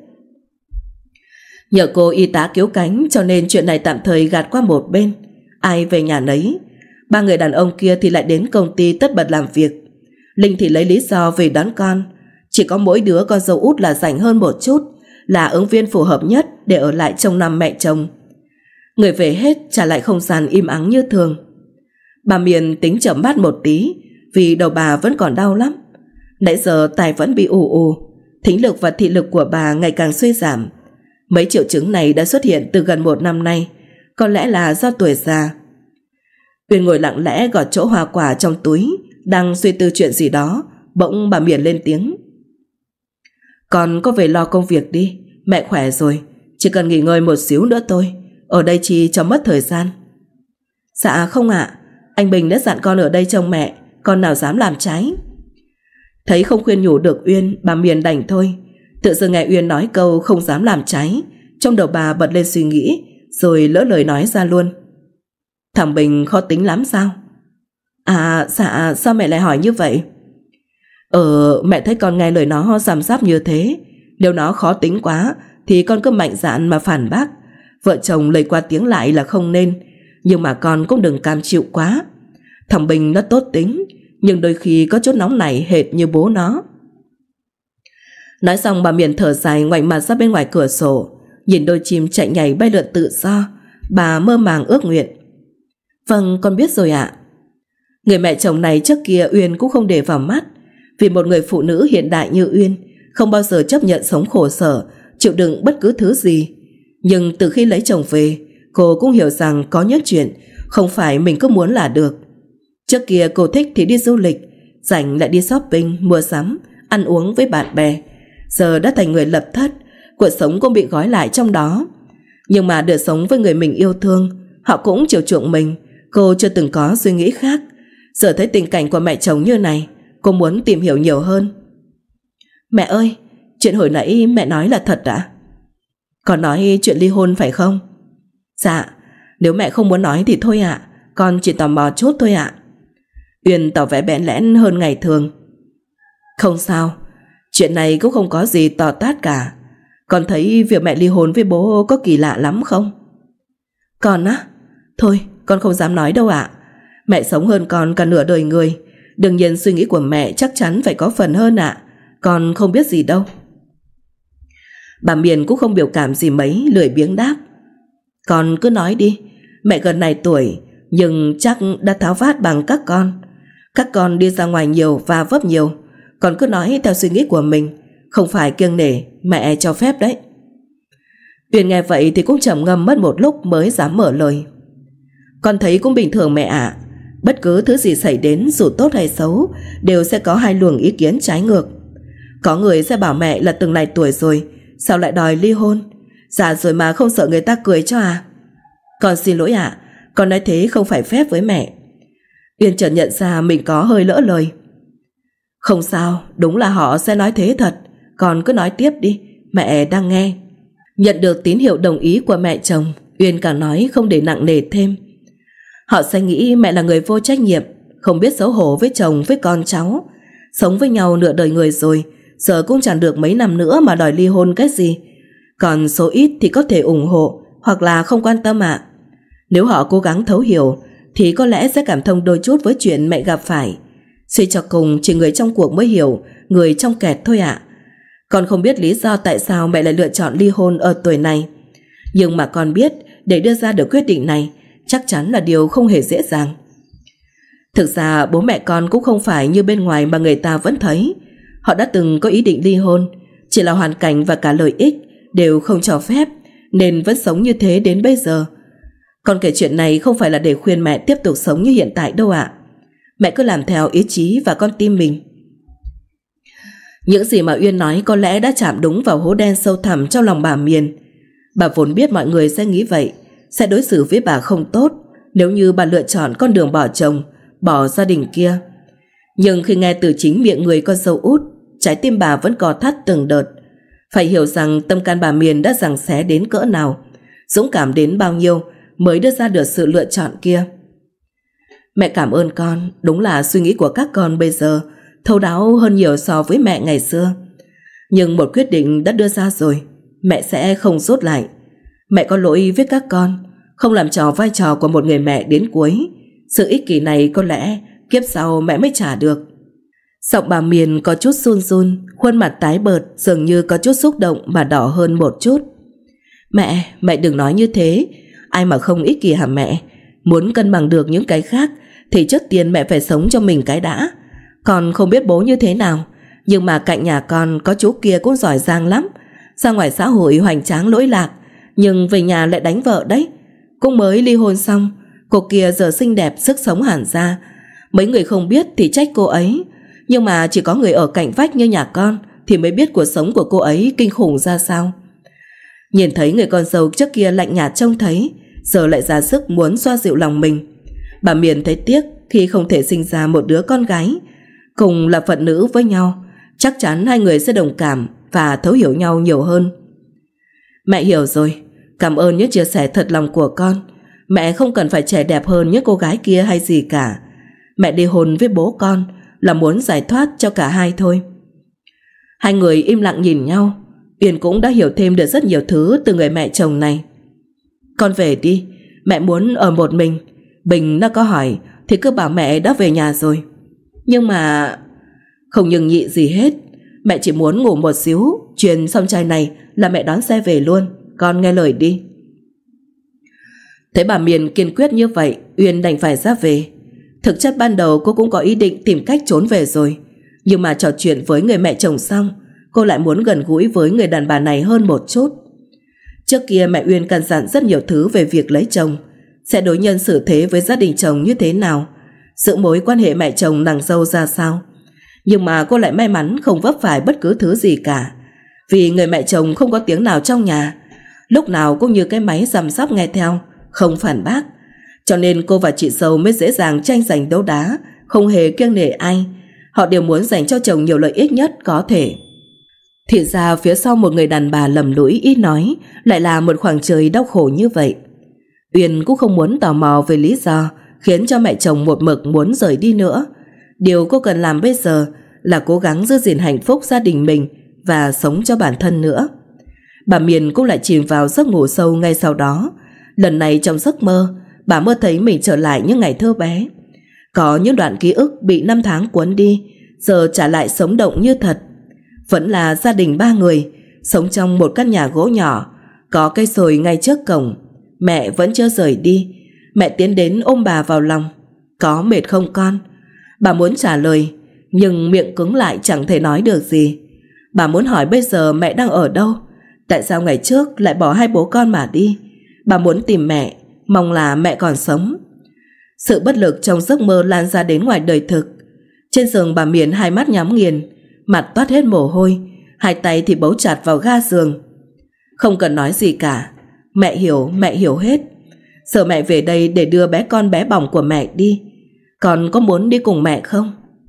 Nhờ cô y tá cứu cánh cho nên chuyện này tạm thời gạt qua một bên. Ai về nhà nấy. Ba người đàn ông kia thì lại đến công ty tất bật làm việc. Linh thì lấy lý do về đón con. Chỉ có mỗi đứa con dâu út là rảnh hơn một chút, là ứng viên phù hợp nhất để ở lại trông nom mẹ chồng. Người về hết, trả lại không gian im ắng như thường. Bà Miền tính chậm mắt một tí, vì đầu bà vẫn còn đau lắm. Nãy giờ tai vẫn bị ù ù, thính lực và thị lực của bà ngày càng suy giảm. Mấy triệu chứng này đã xuất hiện từ gần một năm nay, có lẽ là do tuổi già. Uyên ngồi lặng lẽ gọt chỗ hoa quả trong túi, đang suy tư chuyện gì đó. Bỗng bà Miền lên tiếng. Con có về lo công việc đi, mẹ khỏe rồi, chỉ cần nghỉ ngơi một xíu nữa thôi, ở đây chi cho mất thời gian. Dạ không ạ, anh Bình đã dặn con ở đây trông mẹ, con nào dám làm trái. Thấy không khuyên nhủ được Uyên, bà Miền đành thôi. Tự dưng nghe Uyên nói câu không dám làm trái, trong đầu bà bật lên suy nghĩ, rồi lỡ lời nói ra luôn. Thằng Bình khó tính lắm sao? À dạ, sao mẹ lại hỏi như vậy? Ờ, mẹ thấy con nghe lời nó răm rắp như thế. Nếu nó khó tính quá thì con cứ mạnh dạn mà phản bác. Vợ chồng lời qua tiếng lại là không nên, nhưng mà con cũng đừng cam chịu quá. Thằng Bình nó tốt tính, nhưng đôi khi có chút nóng nảy hệt như bố nó. Nói xong bà Miền thở dài, ngoảnh mặt ra bên ngoài cửa sổ, nhìn đôi chim chạy nhảy bay lượn tự do. Bà mơ màng ước nguyện. Vâng, con biết rồi ạ. Người mẹ chồng này trước kia Uyên cũng không để vào mắt, vì một người phụ nữ hiện đại như Uyên không bao giờ chấp nhận sống khổ sở, chịu đựng bất cứ thứ gì. Nhưng từ khi lấy chồng về, cô cũng hiểu rằng có những chuyện không phải mình cứ muốn là được. Trước kia cô thích thì đi du lịch, rảnh lại đi shopping, mua sắm, ăn uống với bạn bè. Giờ đã thành người lập thất, cuộc sống cũng bị gói lại trong đó. Nhưng mà được sống với người mình yêu thương, họ cũng chiều chuộng mình, cô chưa từng có suy nghĩ khác. Giờ thấy tình cảnh của mẹ chồng như này, cô muốn tìm hiểu nhiều hơn. Mẹ ơi, chuyện hồi nãy mẹ nói là thật ạ? Con nói chuyện ly hôn phải không? Dạ, nếu mẹ không muốn nói thì thôi ạ, con chỉ tò mò chút thôi ạ. Uyên tỏ vẻ bẽn lẽn hơn ngày thường. Không sao, chuyện này cũng không có gì to tát cả. Con thấy việc mẹ ly hôn với bố có kỳ lạ lắm không? Con á? Thôi, con không dám nói đâu ạ. Mẹ sống hơn con cả nửa đời người, đương nhiên suy nghĩ của mẹ chắc chắn phải có phần hơn ạ. Con không biết gì đâu. Bà Miền cũng không biểu cảm gì mấy, lười biếng đáp. Con cứ nói đi, mẹ gần này tuổi nhưng chắc đã tháo vát bằng các con. Các con đi ra ngoài nhiều và vấp nhiều, con cứ nói theo suy nghĩ của mình, không phải kiêng nể, mẹ cho phép đấy. Uyên nghe vậy thì cũng trầm ngâm mất một lúc mới dám mở lời. Con thấy cũng bình thường mẹ ạ. Bất cứ thứ gì xảy đến, dù tốt hay xấu, đều sẽ có hai luồng ý kiến trái ngược. Có người sẽ bảo mẹ là từng này tuổi rồi, sao lại đòi ly hôn? Già rồi mà không sợ người ta cười cho à? Con xin lỗi ạ, con nói thế không phải phép với mẹ. Uyên chợt nhận ra mình có hơi lỡ lời. Không sao, đúng là họ sẽ nói thế thật. Con cứ nói tiếp đi, mẹ đang nghe. Nhận được tín hiệu đồng ý của mẹ chồng, Uyên càng nói không để nặng nề thêm. Họ sẽ nghĩ mẹ là người vô trách nhiệm, không biết xấu hổ với chồng với con cháu. Sống với nhau nửa đời người rồi, giờ cũng chẳng được mấy năm nữa mà đòi ly hôn cái gì. Còn số ít thì có thể ủng hộ hoặc là không quan tâm ạ. Nếu họ cố gắng thấu hiểu thì có lẽ sẽ cảm thông đôi chút với chuyện mẹ gặp phải. Suy cho cùng chỉ người trong cuộc mới hiểu người trong kẹt thôi ạ. Con không biết lý do tại sao mẹ lại lựa chọn ly hôn ở tuổi này, nhưng mà con biết để đưa ra được quyết định này chắc chắn là điều không hề dễ dàng. Thực ra bố mẹ con cũng không phải như bên ngoài mà người ta vẫn thấy. Họ đã từng có ý định ly hôn, chỉ là hoàn cảnh và cả lợi ích đều không cho phép, nên vẫn sống như thế đến bây giờ. Con kể chuyện này không phải là để khuyên mẹ tiếp tục sống như hiện tại đâu ạ. Mẹ cứ làm theo ý chí và con tim mình. Những gì mà Uyên nói có lẽ đã chạm đúng vào hố đen sâu thẳm trong lòng bà Miền. Bà vốn biết mọi người sẽ nghĩ vậy, sẽ đối xử với bà không tốt nếu như bà lựa chọn con đường bỏ chồng, bỏ gia đình kia. Nhưng khi nghe từ chính miệng người con dâu út, trái tim bà vẫn co thắt từng đợt. Phải hiểu rằng tâm can bà Miền đã giằng xé đến cỡ nào, dũng cảm đến bao nhiêu mới đưa ra được sự lựa chọn kia. Mẹ cảm ơn con, đúng là suy nghĩ của các con bây giờ thấu đáo hơn nhiều so với mẹ ngày xưa. Nhưng một quyết định đã đưa ra rồi, mẹ sẽ không rút lại. Mẹ có lỗi với các con, không làm trò vai trò của một người mẹ đến cuối. Sự ích kỷ này có lẽ kiếp sau mẹ mới trả được. Giọng bà Miền có chút run run, khuôn mặt tái bợt, dường như có chút xúc động mà đỏ hơn một chút. Mẹ, mẹ đừng nói như thế. Ai mà không ích kỷ hả mẹ? Muốn cân bằng được những cái khác thì trước tiên mẹ phải sống cho mình cái đã. Con không biết bố như thế nào, nhưng mà cạnh nhà con có chú kia cũng giỏi giang lắm. Ra ngoài xã hội hoành tráng lỗi lạc, nhưng về nhà lại đánh vợ đấy. Cũng mới ly hôn xong, cô kia giờ xinh đẹp, sức sống hẳn ra. Mấy người không biết thì trách cô ấy, nhưng mà chỉ có người ở cạnh vách như nhà con thì mới biết cuộc sống của cô ấy kinh khủng ra sao. Nhìn thấy người con dâu trước kia lạnh nhạt trông thấy, giờ lại ra sức muốn xoa dịu lòng mình. Bà Miền thấy tiếc khi không thể sinh ra một đứa con gái. Cùng là phận nữ với nhau, chắc chắn hai người sẽ đồng cảm và thấu hiểu nhau nhiều hơn. Mẹ hiểu rồi, cảm ơn những chia sẻ thật lòng của con. Mẹ không cần phải trẻ đẹp hơn những cô gái kia hay gì cả. Mẹ đi hôn với bố con là muốn giải thoát cho cả hai thôi. Hai người im lặng nhìn nhau. Uyên cũng đã hiểu thêm được rất nhiều thứ từ người mẹ chồng này. Con về đi, mẹ muốn ở một mình. Bình nó có hỏi thì cứ bảo mẹ đã về nhà rồi. Nhưng mà... Không nhường nhị gì hết. Mẹ chỉ muốn ngủ một xíu, truyền xong chai này là mẹ đón xe về luôn. Con nghe lời đi. Thấy bà Miền kiên quyết như vậy, Uyên đành phải ra về. Thực chất ban đầu cô cũng có ý định tìm cách trốn về rồi, nhưng mà trò chuyện với người mẹ chồng xong, cô lại muốn gần gũi với người đàn bà này hơn một chút. Trước kia mẹ Uyên căn dặn rất nhiều thứ về việc lấy chồng, sẽ đối nhân xử thế với gia đình chồng như thế nào, giữ mối quan hệ mẹ chồng nàng dâu ra sao. Nhưng mà cô lại may mắn không vấp phải bất cứ thứ gì cả, vì người mẹ chồng không có tiếng nào trong nhà, lúc nào cũng như cái máy răm rắp nghe theo, không phản bác. Cho nên cô và chị dâu mới dễ dàng tranh giành đấu đá, không hề kiêng nể ai. Họ đều muốn dành cho chồng nhiều lợi ích nhất có thể. Thì ra phía sau một người đàn bà lầm lũi ít nói lại là một khoảng trời đau khổ như vậy. Uyên cũng không muốn tò mò về lý do khiến cho mẹ chồng một mực muốn rời đi nữa. Điều cô cần làm bây giờ là cố gắng giữ gìn hạnh phúc gia đình mình và sống cho bản thân nữa. Bà Miền cũng lại chìm vào giấc ngủ sâu ngay sau đó. Lần này trong giấc mơ, bà mơ thấy mình trở lại những ngày thơ bé. Có những đoạn ký ức bị năm tháng cuốn đi, giờ trả lại sống động như thật. Vẫn là gia đình ba người, sống trong một căn nhà gỗ nhỏ, có cây sồi ngay trước cổng. Mẹ vẫn chưa rời đi. Mẹ tiến đến ôm bà vào lòng. Có mệt không con? Bà muốn trả lời, nhưng miệng cứng lại chẳng thể nói được gì. Bà muốn hỏi bây giờ mẹ đang ở đâu, tại sao ngày trước lại bỏ hai bố con mà đi. Bà muốn tìm mẹ, mong là mẹ còn sống. Sự bất lực trong giấc mơ lan ra đến ngoài đời thực. Trên giường bà Miền hai mắt nhắm nghiền, mặt toát hết mồ hôi, hai tay thì bấu chặt vào ga giường. Không cần nói gì cả, mẹ hiểu, mẹ hiểu hết. Giờ mẹ về đây để đưa bé con bé bỏng của mẹ đi. Con có muốn đi cùng mẹ không?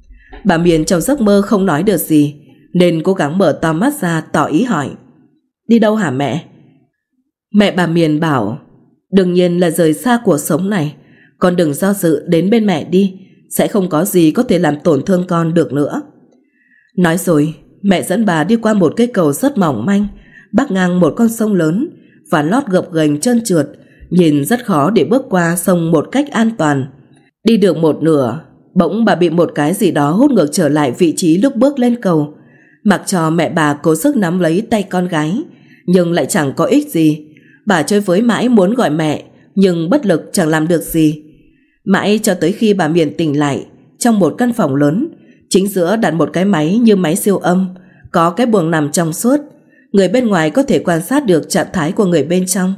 Bà Miền trong giấc mơ không nói được gì, nên cố gắng mở to mắt ra tỏ ý hỏi. Đi đâu hả mẹ? Mẹ bà Miền bảo, Đương nhiên là rời xa cuộc sống này. Con đừng do dự, đến bên mẹ đi, sẽ không có gì có thể làm tổn thương con được nữa. Nói rồi, mẹ dẫn bà đi qua một cây cầu rất mỏng manh, bắc ngang một con sông lớn và lót gập ghềnh trơn trượt, nhìn rất khó để bước qua sông một cách an toàn. Đi được một nửa, bỗng bà bị một cái gì đó hút ngược trở lại vị trí lúc bước lên cầu. Mặc cho mẹ bà cố sức nắm lấy tay con gái, nhưng lại chẳng có ích gì. Bà chơi với mãi muốn gọi mẹ, nhưng bất lực chẳng làm được gì. Mãi cho tới khi bà Miền tỉnh lại, trong một căn phòng lớn, chính giữa đặt một cái máy như máy siêu âm, có cái buồng nằm trong suốt. Người bên ngoài có thể quan sát được trạng thái của người bên trong.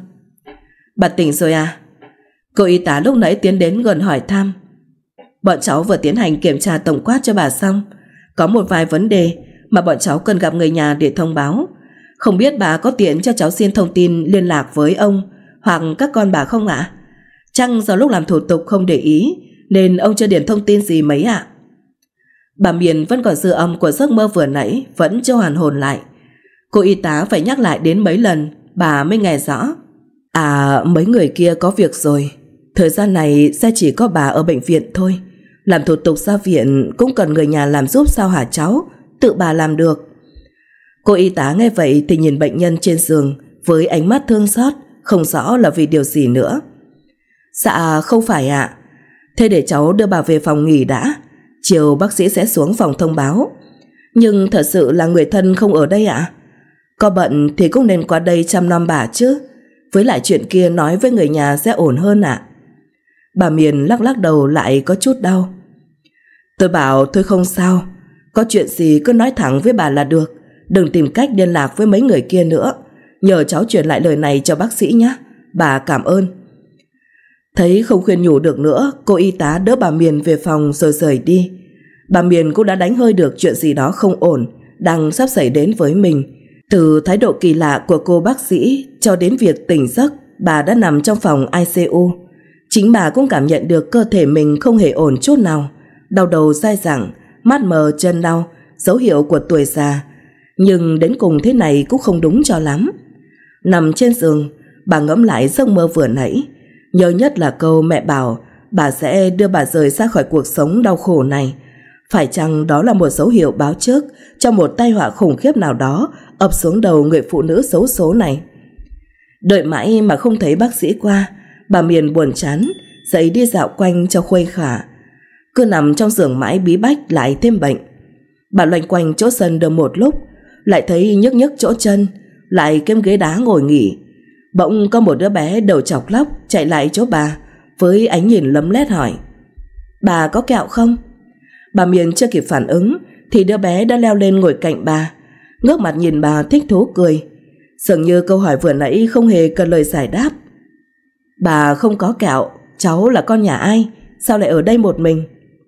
Bà tỉnh rồi à? Cô y tá lúc nãy tiến đến gần hỏi thăm. Bọn cháu vừa tiến hành kiểm tra tổng quát cho bà xong. Có một vài vấn đề mà bọn cháu cần gặp người nhà để thông báo. Không biết bà có tiện cho cháu xin thông tin liên lạc với ông hoặc các con bà không ạ? Chắc do lúc làm thủ tục không để ý nên ông chưa điền thông tin gì mấy ạ. Bà Miền vẫn còn dư âm của giấc mơ vừa nãy, vẫn chưa hoàn hồn lại. Cô y tá phải nhắc lại đến mấy lần bà mới nghe rõ. À, mấy người kia có việc rồi. Thời gian này sẽ chỉ có bà ở bệnh viện thôi. Làm thủ tục ra viện cũng cần người nhà làm giúp sao hả cháu? Tự bà làm được. Cô y tá nghe vậy thì nhìn bệnh nhân trên giường với ánh mắt thương xót, không rõ là vì điều gì nữa. Dạ không phải ạ. Thế để cháu đưa bà về phòng nghỉ đã, chiều bác sĩ sẽ xuống phòng thông báo. Nhưng thật sự là người thân không ở đây ạ? Có bận thì cũng nên qua đây chăm nom bà chứ. Với lại chuyện kia nói với người nhà sẽ ổn hơn ạ. Bà Miền lắc lắc đầu lại có chút đau. Tôi bảo thôi không sao, có chuyện gì cứ nói thẳng với bà là được, đừng tìm cách liên lạc với mấy người kia nữa. Nhờ cháu truyền lại lời này cho bác sĩ nhé. Bà cảm ơn. Thấy không khuyên nhủ được nữa, cô y tá đỡ bà Miền về phòng rồi rời đi. Bà Miền cũng đã đánh hơi được chuyện gì đó không ổn đang sắp xảy đến với mình. Từ thái độ kỳ lạ của cô bác sĩ cho đến việc tỉnh giấc, bà đã nằm trong phòng i xê u. Chính bà cũng cảm nhận được cơ thể mình không hề ổn chút nào. Đau đầu dai dẳng, mắt mờ chân đau, dấu hiệu của tuổi già. Nhưng đến cùng thế này cũng không đúng cho lắm. Nằm trên giường, bà ngẫm lại giấc mơ vừa nãy. Nhớ nhất là câu mẹ bảo bà sẽ đưa bà rời ra khỏi cuộc sống đau khổ này. Phải chăng đó là một dấu hiệu báo trước cho một tai họa khủng khiếp nào đó ập xuống đầu người phụ nữ xấu số này? Đợi mãi mà không thấy bác sĩ qua, bà Miền buồn chán, dậy đi dạo quanh cho khuây khỏa. Cứ nằm trong giường mãi bí bách lại thêm bệnh. Bà loanh quanh chỗ sân được một lúc, lại thấy nhức nhức chỗ chân, lại kiếm ghế đá ngồi nghỉ. Bỗng có một đứa bé đầu chọc lóc chạy lại chỗ bà với ánh nhìn lấm lét hỏi: Bà có kẹo không? Bà Miền chưa kịp phản ứng thì đứa bé đã leo lên ngồi cạnh bà, ngước mặt nhìn bà thích thú cười. Dường như câu hỏi vừa nãy không hề cần lời giải đáp. Bà không có kẹo, cháu là con nhà ai? Sao lại ở đây một mình?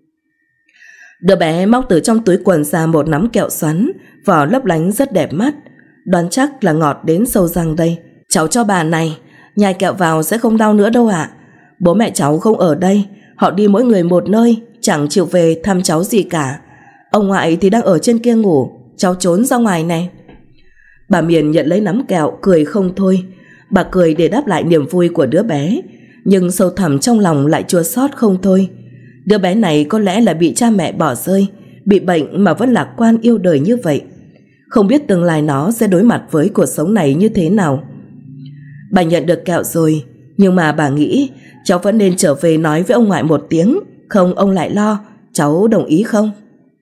Đứa bé móc từ trong túi quần ra một nắm kẹo xoắn, vỏ lấp lánh rất đẹp mắt. Đoán chắc là ngọt đến sâu răng đây. Cháu cho bà này, nhai kẹo vào sẽ không đau nữa đâu ạ. Bố mẹ cháu không ở đây, họ đi mỗi người một nơi, chẳng chịu về thăm cháu gì cả. Ông ngoại thì đang ở trên kia ngủ, cháu trốn ra ngoài này. Bà Miền nhận lấy nắm kẹo cười không thôi. Bà cười để đáp lại niềm vui của đứa bé, nhưng sâu thẳm trong lòng lại chua xót không thôi. Đứa bé này có lẽ là bị cha mẹ bỏ rơi, bị bệnh mà vẫn lạc quan yêu đời như vậy. Không biết tương lai nó sẽ đối mặt với cuộc sống này như thế nào. Bà nhận được kẹo rồi, nhưng mà bà nghĩ cháu vẫn nên trở về nói với ông ngoại một tiếng, không ông lại lo. Cháu đồng ý không?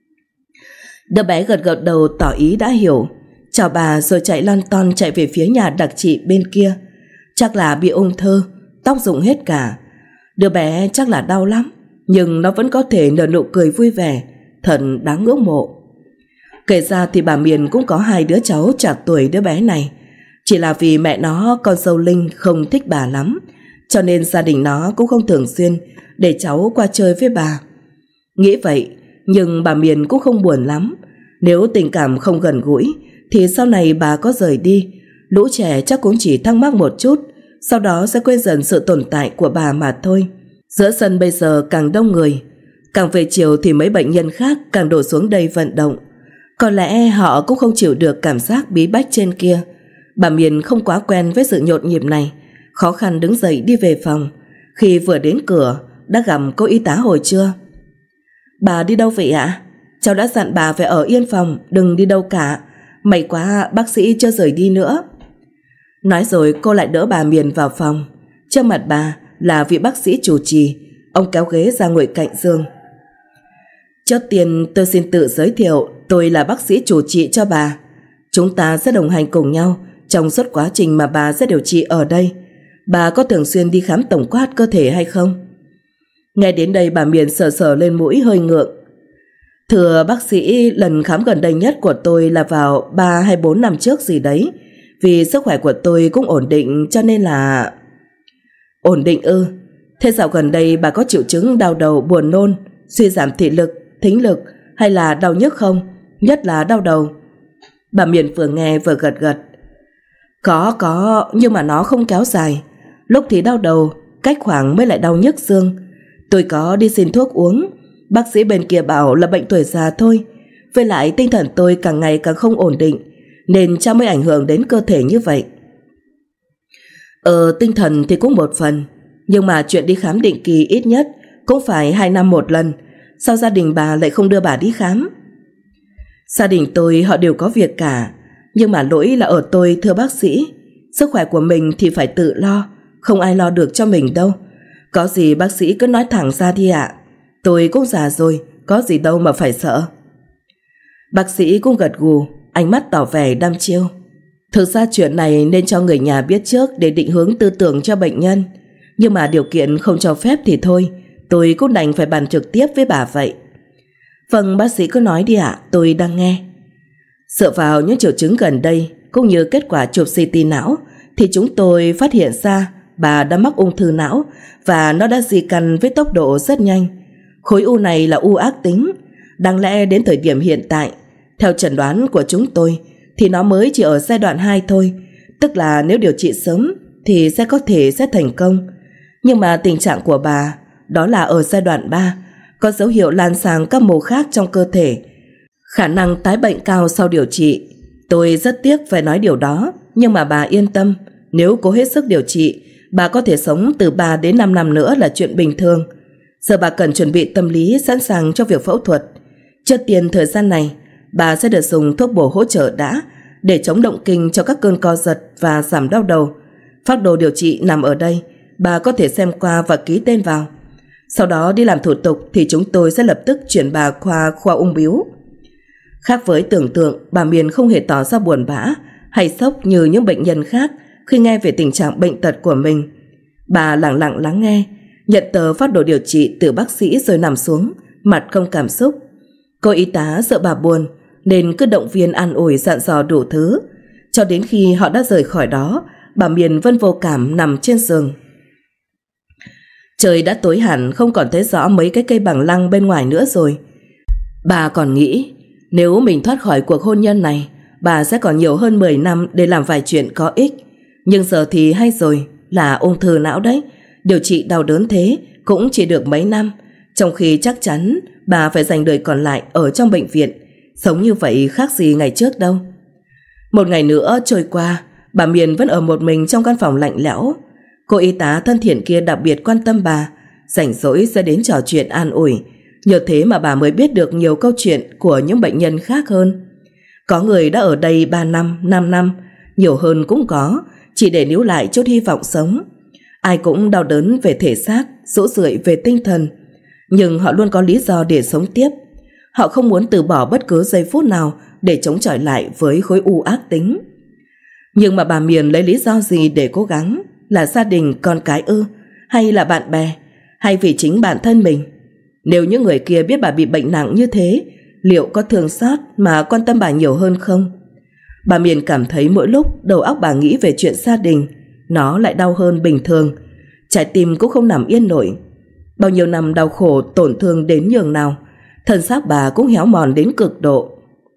Đứa bé gật gật đầu tỏ ý đã hiểu. Chào bà rồi chạy lon ton chạy về phía nhà đặc trị bên kia. Chắc là bị ung thư, tóc rụng hết cả. Đứa bé chắc là đau lắm, nhưng nó vẫn có thể nở nụ cười vui vẻ, thật đáng ngưỡng mộ. Kể ra thì bà Miền cũng có hai đứa cháu trạc tuổi đứa bé này. Chỉ là vì mẹ nó, con dâu Linh, không thích bà lắm, cho nên gia đình nó cũng không thường xuyên để cháu qua chơi với bà. Nghĩ vậy, nhưng bà Miền cũng không buồn lắm. Nếu tình cảm không gần gũi thì sau này bà có rời đi, lũ trẻ chắc cũng chỉ thắc mắc một chút, sau đó sẽ quên dần sự tồn tại của bà mà thôi. Giữa sân bây giờ càng đông người, càng về chiều thì mấy bệnh nhân khác càng đổ xuống đây vận động. Có lẽ họ cũng không chịu được cảm giác bí bách trên kia. Bà Miền không quá quen với sự nhộn nhịp này, khó khăn đứng dậy đi về phòng. Khi vừa đến cửa đã gặp cô y tá hồi trưa. Bà đi đâu vậy ạ? Cháu đã dặn bà phải ở yên phòng, đừng đi đâu cả. May quá bác sĩ chưa rời đi nữa. Nói rồi cô lại đỡ bà Miền vào phòng. Trước mặt bà là vị bác sĩ chủ trì. Ông kéo ghế ra ngồi cạnh giường. Trước tiên tôi xin tự giới thiệu, tôi là bác sĩ chủ trị cho bà. Chúng ta sẽ đồng hành cùng nhau trong suốt quá trình mà bà sẽ điều trị ở đây. Bà có thường xuyên đi khám tổng quát cơ thể hay không? Nghe đến đây bà Miền sờ sờ lên mũi hơi ngượng. Thưa bác sĩ, lần khám gần đây nhất của tôi là vào ba hay bốn năm trước gì đấy. Vì sức khỏe của tôi cũng ổn định cho nên là... Ổn định ư? Thế dạo gần đây bà có triệu chứng đau đầu, buồn nôn, suy giảm thị lực, thính lực hay là đau nhức không? Nhất là đau đầu. Bà Miền vừa nghe vừa gật gật. Có, có, nhưng mà nó không kéo dài. Lúc thì đau đầu, cách khoảng mới lại đau nhức xương. Tôi có đi xin thuốc uống. Bác sĩ bên kia bảo là bệnh tuổi già thôi. Với lại tinh thần tôi càng ngày càng không ổn định, nên cha mới ảnh hưởng đến cơ thể như vậy. Ờ, tinh thần thì cũng một phần, nhưng mà chuyện đi khám định kỳ ít nhất cũng phải hai năm một lần. Sao gia đình bà lại không đưa bà đi khám? Gia đình tôi họ đều có việc cả, nhưng mà lỗi là ở tôi thưa bác sĩ. Sức khỏe của mình thì phải tự lo, không ai lo được cho mình đâu. Có gì bác sĩ cứ nói thẳng ra đi ạ. Tôi cũng già rồi, có gì đâu mà phải sợ. Bác sĩ cũng gật gù, ánh mắt tỏ vẻ đăm chiêu. Thực ra chuyện này nên cho người nhà biết trước để định hướng tư tưởng cho bệnh nhân. Nhưng mà điều kiện không cho phép thì thôi, tôi cũng đành phải bàn trực tiếp với bà vậy. Vâng, bác sĩ cứ nói đi ạ, tôi đang nghe. Dựa vào những triệu chứng gần đây cũng như kết quả chụp xê tê não thì chúng tôi phát hiện ra bà đã mắc ung thư não và nó đã di căn với tốc độ rất nhanh. Khối u này là u ác tính. Đáng lẽ đến thời điểm hiện tại, theo chẩn đoán của chúng tôi, thì nó mới chỉ ở giai đoạn hai thôi. Tức là nếu điều trị sớm thì sẽ có thể sẽ thành công. Nhưng mà tình trạng của bà đó là ở giai đoạn ba, có dấu hiệu lan sang các mô khác trong cơ thể, khả năng tái bệnh cao sau điều trị. Tôi rất tiếc phải nói điều đó, nhưng mà bà yên tâm, nếu cố hết sức điều trị, bà có thể sống từ ba đến năm năm nữa là chuyện bình thường. Giờ bà cần chuẩn bị tâm lý sẵn sàng cho việc phẫu thuật. Trước tiên thời gian này, bà sẽ được dùng thuốc bổ hỗ trợ đã, để chống động kinh cho các cơn co giật và giảm đau đầu. Phác đồ điều trị nằm ở đây, bà có thể xem qua và ký tên vào. Sau đó đi làm thủ tục thì chúng tôi sẽ lập tức chuyển bà qua khoa ung bướu. Khác với tưởng tượng, bà Miền không hề tỏ ra buồn bã hay sốc như những bệnh nhân khác khi nghe về tình trạng bệnh tật của mình. Bà lặng lặng lắng nghe, nhận tờ phác đồ điều trị từ bác sĩ rồi nằm xuống, mặt không cảm xúc. Cô y tá sợ bà buồn nên cứ động viên an ủi dặn dò đủ thứ. Cho đến khi họ đã rời khỏi đó, bà Miền vẫn vô cảm nằm trên giường. Trời đã tối hẳn, không còn thấy rõ mấy cái cây bằng lăng bên ngoài nữa rồi. Bà còn nghĩ nếu mình thoát khỏi cuộc hôn nhân này, bà sẽ còn nhiều hơn mười năm để làm vài chuyện có ích. Nhưng giờ thì hay rồi, là ung thư não đấy. Điều trị đau đớn thế cũng chỉ được mấy năm, trong khi chắc chắn bà phải dành đời còn lại ở trong bệnh viện. Sống như vậy khác gì ngày trước đâu. Một ngày nữa trôi qua, bà Miền vẫn ở một mình trong căn phòng lạnh lẽo. Cô y tá thân thiện kia đặc biệt quan tâm bà, rảnh rỗi sẽ đến trò chuyện an ủi. Nhờ thế mà bà mới biết được nhiều câu chuyện của những bệnh nhân khác hơn. Có người đã ở đây ba năm, năm năm, nhiều hơn cũng có, chỉ để níu lại chút hy vọng sống. Ai cũng đau đớn về thể xác, rũ rượi về tinh thần, nhưng họ luôn có lý do để sống tiếp. Họ không muốn từ bỏ bất cứ giây phút nào để chống chọi lại với khối u ác tính. Nhưng mà bà Miền lấy lý do gì để cố gắng? Là gia đình, con cái ư? Hay là bạn bè? Hay vì chính bản thân mình? Nếu những người kia biết bà bị bệnh nặng như thế, liệu có thương xót mà quan tâm bà nhiều hơn không? Bà Miền cảm thấy mỗi lúc đầu óc bà nghĩ về chuyện gia đình, nó lại đau hơn bình thường. Trái tim cũng không nằm yên nổi. Bao nhiêu năm đau khổ tổn thương đến nhường nào, thân xác bà cũng héo mòn đến cực độ.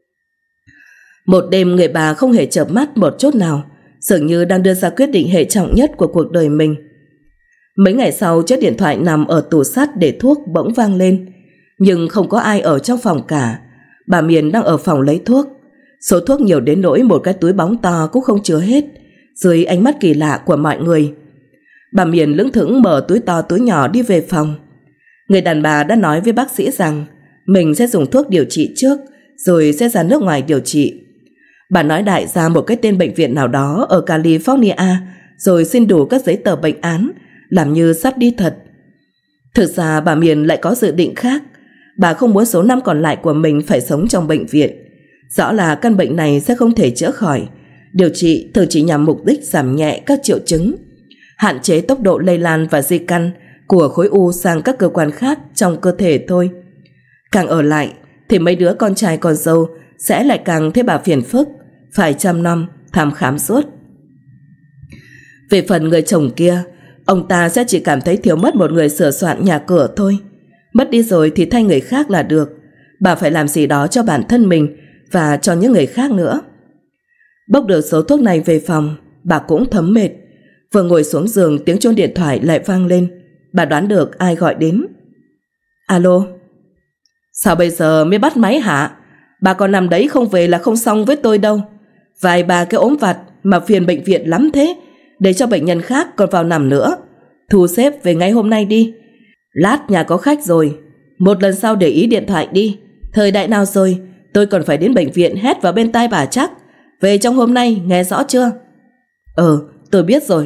Một đêm người bà không hề chợp mắt một chút nào, dường như đang đưa ra quyết định hệ trọng nhất của cuộc đời mình. Mấy ngày sau, chiếc điện thoại nằm ở tủ sắt để thuốc bỗng vang lên, nhưng không có ai ở trong phòng cả. Bà Miền đang ở phòng lấy thuốc. Số thuốc nhiều đến nỗi một cái túi bóng to cũng không chứa hết, dưới ánh mắt kỳ lạ của mọi người. Bà Miền lững thững mở túi to túi nhỏ đi về phòng. Người đàn bà đã nói với bác sĩ rằng mình sẽ dùng thuốc điều trị trước, rồi sẽ ra nước ngoài điều trị. Bà nói đại ra một cái tên bệnh viện nào đó ở California, rồi xin đủ các giấy tờ bệnh án, làm như sắp đi thật. Thực ra bà Miền lại có dự định khác. Bà không muốn số năm còn lại của mình phải sống trong bệnh viện. Rõ là căn bệnh này sẽ không thể chữa khỏi. Điều trị thường chỉ nhằm mục đích giảm nhẹ các triệu chứng, hạn chế tốc độ lây lan và di căn của khối u sang các cơ quan khác trong cơ thể thôi. Càng ở lại thì mấy đứa con trai con dâu sẽ lại càng thấy bà phiền phức, phải chăm nom thăm khám suốt. Về phần người chồng kia, ông ta sẽ chỉ cảm thấy thiếu mất một người sửa soạn nhà cửa thôi. Mất đi rồi thì thay người khác là được. Bà phải làm gì đó cho bản thân mình và cho những người khác nữa. Bốc được số thuốc này về phòng, bà cũng thấm mệt. Vừa ngồi xuống giường, tiếng chuông điện thoại lại vang lên. Bà đoán được ai gọi đến. Alo. Sao bây giờ mới bắt máy hả? Bà còn nằm đấy không về là không xong với tôi đâu. Vài bà cái ốm vặt mà phiền bệnh viện lắm thế, để cho bệnh nhân khác còn vào nằm nữa. Thu xếp về ngay hôm nay đi. Lát nhà có khách rồi, một lần sau để ý điện thoại đi. Thời đại nào rồi, tôi còn phải đến bệnh viện hét vào bên tai bà chắc. Về trong hôm nay, nghe rõ chưa? Ờ, tôi biết rồi.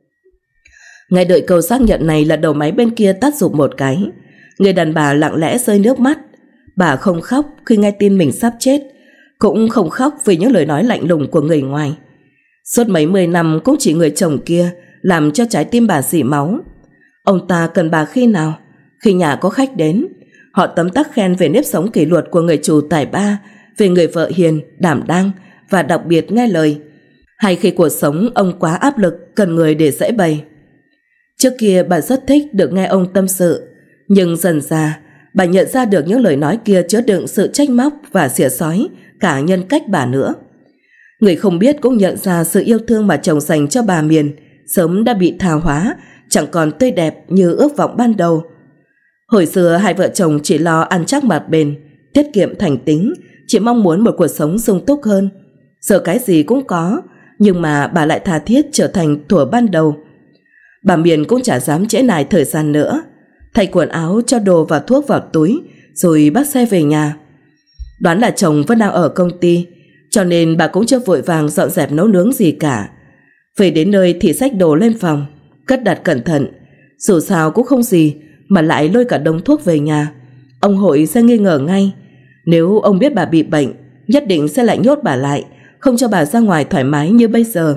Ngay đợi câu xác nhận này là đầu máy bên kia tắt rụp một cái. Người đàn bà lặng lẽ rơi nước mắt. Bà không khóc khi nghe tin mình sắp chết, cũng không khóc vì những lời nói lạnh lùng của người ngoài. Suốt mấy mươi năm cũng chỉ người chồng kia làm cho trái tim bà rỉ máu. Ông ta cần bà khi nào? Khi nhà có khách đến, họ tấm tắc khen về nếp sống kỷ luật của người chủ tài ba, về người vợ hiền, đảm đang và đặc biệt nghe lời, hay khi cuộc sống ông quá áp lực cần người để giãi bày. Trước kia bà rất thích được nghe ông tâm sự, nhưng dần dà bà nhận ra được những lời nói kia chứa đựng sự trách móc và xỉa xói cả nhân cách bà nữa. Người không biết cũng nhận ra sự yêu thương mà chồng dành cho bà Miền sớm đã bị tha hóa, chẳng còn tươi đẹp như ước vọng ban đầu. Hồi xưa hai vợ chồng chỉ lo ăn chắc mặc bền, tiết kiệm thành tính, chỉ mong muốn một cuộc sống sung túc hơn. Giờ cái gì cũng có, nhưng mà bà lại tha thiết trở thành thuở ban đầu. Bà Miền cũng chả dám trễ nải thời gian nữa, thay quần áo, cho đồ và thuốc vào túi, rồi bắt xe về nhà. Đoán là chồng vẫn đang ở công ty, cho nên bà cũng chưa vội vàng dọn dẹp nấu nướng gì cả. Về đến nơi thì xách đồ lên phòng, cất đặt cẩn thận. Dù sao cũng không gì mà lại lôi cả đống thuốc về nhà. Ông Hội sẽ nghi ngờ ngay. Nếu ông biết bà bị bệnh, nhất định sẽ lại nhốt bà lại, không cho bà ra ngoài thoải mái như bây giờ.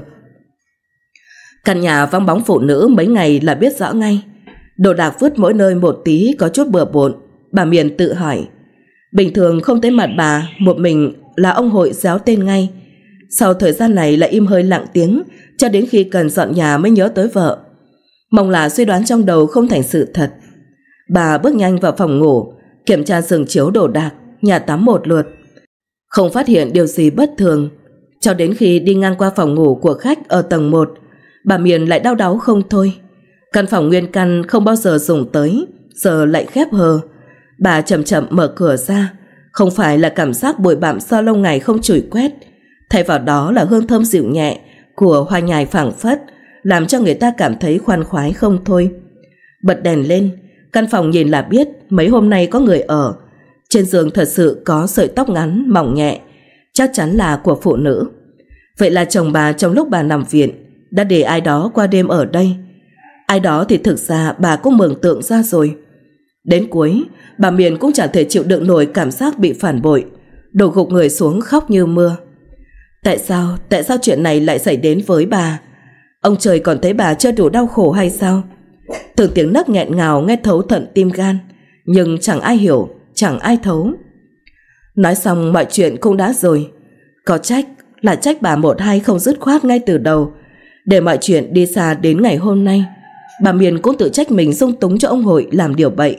Căn nhà vắng bóng phụ nữ mấy ngày là biết rõ ngay. Đồ đạc vứt mỗi nơi một tí, có chút bừa bộn. Bà Miền tự hỏi, bình thường không thấy mặt bà, một mình là ông Hội réo tên ngay. Sau thời gian này lại im hơi lặng tiếng, cho đến khi cần dọn nhà mới nhớ tới vợ. Mong là suy đoán trong đầu không thành sự thật. Bà bước nhanh vào phòng ngủ, kiểm tra giường chiếu, đồ đạc, nhà tắm một lượt. Không phát hiện điều gì bất thường, cho đến khi đi ngang qua phòng ngủ của khách ở tầng một, bà Miền lại đau đáu không thôi. Căn phòng nguyên căn không bao giờ dùng tới, giờ lại khép hờ. Bà chậm chậm mở cửa ra. Không phải là cảm giác bụi bặm do lâu ngày không chùi quét, thay vào đó là hương thơm dịu nhẹ của hoa nhài phảng phất, làm cho người ta cảm thấy khoan khoái không thôi. Bật đèn lên, căn phòng nhìn là biết mấy hôm nay có người ở. Trên giường thật sự có sợi tóc ngắn mỏng nhẹ, chắc chắn là của phụ nữ. Vậy là chồng bà trong lúc bà nằm viện đã để ai đó qua đêm ở đây. Ai đó thì thực ra bà cũng mường tượng ra rồi. Đến cuối, bà Miền cũng chẳng thể chịu đựng nổi cảm giác bị phản bội, đổ gục người xuống khóc như mưa. Tại sao, tại sao chuyện này lại xảy đến với bà? Ông trời còn thấy bà chưa đủ đau khổ hay sao? Từng tiếng nấc nghẹn ngào nghe thấu tận tim gan, nhưng chẳng ai hiểu, chẳng ai thấu. Nói xong mọi chuyện cũng đã rồi. Có trách là trách bà một hai không dứt khoát ngay từ đầu, để mọi chuyện đi xa đến ngày hôm nay. Bà Miền cũng tự trách mình dung túng cho ông Hội làm điều bậy.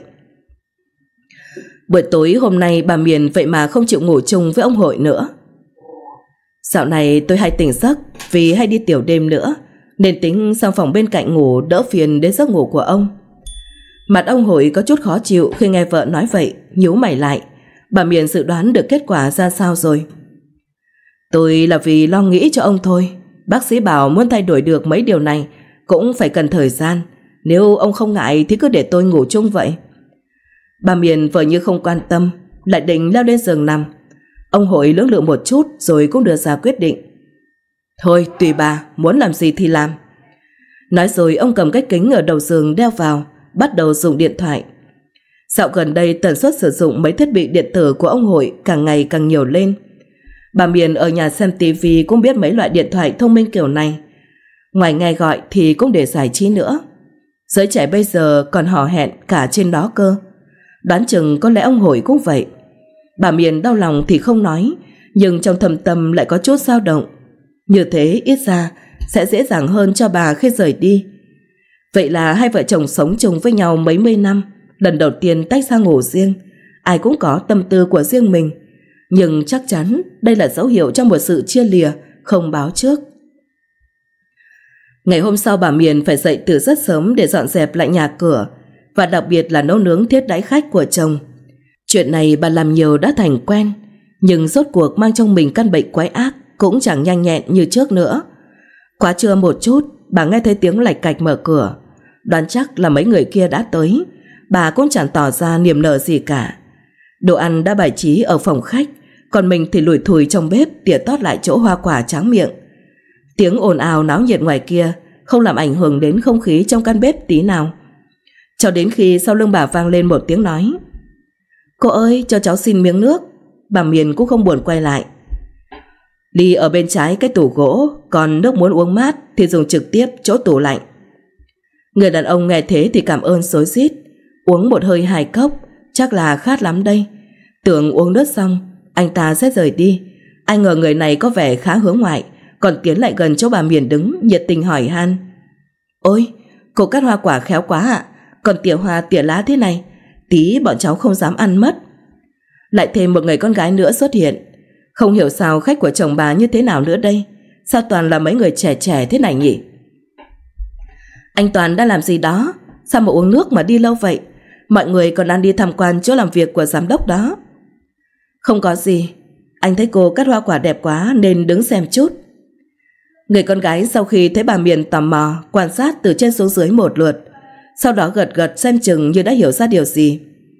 Buổi tối hôm nay bà Miền vậy mà không chịu ngủ chung với ông Hội nữa. Dạo này tôi hay tỉnh giấc vì hay đi tiểu đêm nữa, nên tính sang phòng bên cạnh ngủ đỡ phiền đến giấc ngủ của ông. Mặt ông Hội có chút khó chịu khi nghe vợ nói vậy, nhíu mày lại. Bà Miền dự đoán được kết quả ra sao rồi. Tôi là vì lo nghĩ cho ông thôi. Bác sĩ bảo muốn thay đổi được mấy điều này cũng phải cần thời gian. Nếu ông không ngại thì cứ để tôi ngủ chung vậy. Bà Miền vờ như không quan tâm, lại định leo lên giường nằm. Ông Hội lưỡng lự một chút rồi cũng đưa ra quyết định. Thôi tùy bà, muốn làm gì thì làm. Nói rồi ông cầm cái kính ở đầu giường đeo vào, bắt đầu dùng điện thoại. Dạo gần đây tần suất sử dụng mấy thiết bị điện tử của ông Hội càng ngày càng nhiều lên. Bà Miền ở nhà xem tivi cũng biết mấy loại điện thoại thông minh kiểu này. Ngoài nghe gọi thì cũng để giải trí nữa. Giới trẻ bây giờ còn hò hẹn cả trên đó cơ. Đoán chừng có lẽ ông Hội cũng vậy. Bà Miền đau lòng thì không nói, nhưng trong thâm tâm lại có chút dao động. Như thế ít ra sẽ dễ dàng hơn cho bà khi rời đi. Vậy là hai vợ chồng sống chung với nhau mấy mươi năm, lần đầu tiên tách ra ngủ riêng. Ai cũng có tâm tư của riêng mình, nhưng chắc chắn đây là dấu hiệu cho một sự chia lìa không báo trước. Ngày hôm sau bà Miền phải dậy từ rất sớm để dọn dẹp lại nhà cửa, và đặc biệt là nấu nướng thiết đãi khách của chồng. Chuyện này bà làm nhiều đã thành quen, nhưng rốt cuộc mang trong mình căn bệnh quái ác cũng chẳng nhanh nhẹn như trước nữa. Quá trưa một chút, bà nghe thấy tiếng lạch cạch mở cửa. Đoán chắc là mấy người kia đã tới. Bà cũng chẳng tỏ ra niềm nở gì cả. Đồ ăn đã bày trí ở phòng khách, còn mình thì lủi thủi trong bếp tỉa tót lại chỗ hoa quả tráng miệng. Tiếng ồn ào náo nhiệt ngoài kia không làm ảnh hưởng đến không khí trong căn bếp tí nào. Cho đến khi sau lưng bà vang lên một tiếng nói: Cô ơi, cho cháu xin miếng nước. Bà Miền cũng không buồn quay lại. Ly ở bên trái cái tủ gỗ, còn nước muốn uống mát thì dùng trực tiếp chỗ tủ lạnh. Người đàn ông nghe thế thì cảm ơn xối xít, uống một hơi hai cốc, chắc là khát lắm đây. Tưởng uống nước xong anh ta sẽ rời đi, ai ngờ người này có vẻ khá hướng ngoại, còn tiến lại gần chỗ bà Miền đứng, nhiệt tình hỏi han: Ôi, cô cắt hoa quả khéo quá ạ, còn tỉa hoa tỉa lá thế này, tí bọn cháu không dám ăn mất. Lại thêm một người con gái nữa xuất hiện. Không hiểu sao khách của chồng bà như thế nào nữa đây, sao toàn là mấy người trẻ trẻ thế này nhỉ? Anh Toàn đã làm gì đó, sao mà uống nước mà đi lâu vậy? Mọi người còn đang đi tham quan chỗ làm việc của giám đốc đó. Không có gì, anh thấy cô cắt hoa quả đẹp quá nên đứng xem chút. Người con gái sau khi thấy bà Miền tò mò quan sát từ trên xuống dưới một lượt, sau đó gật gật xem chừng như đã hiểu ra điều gì.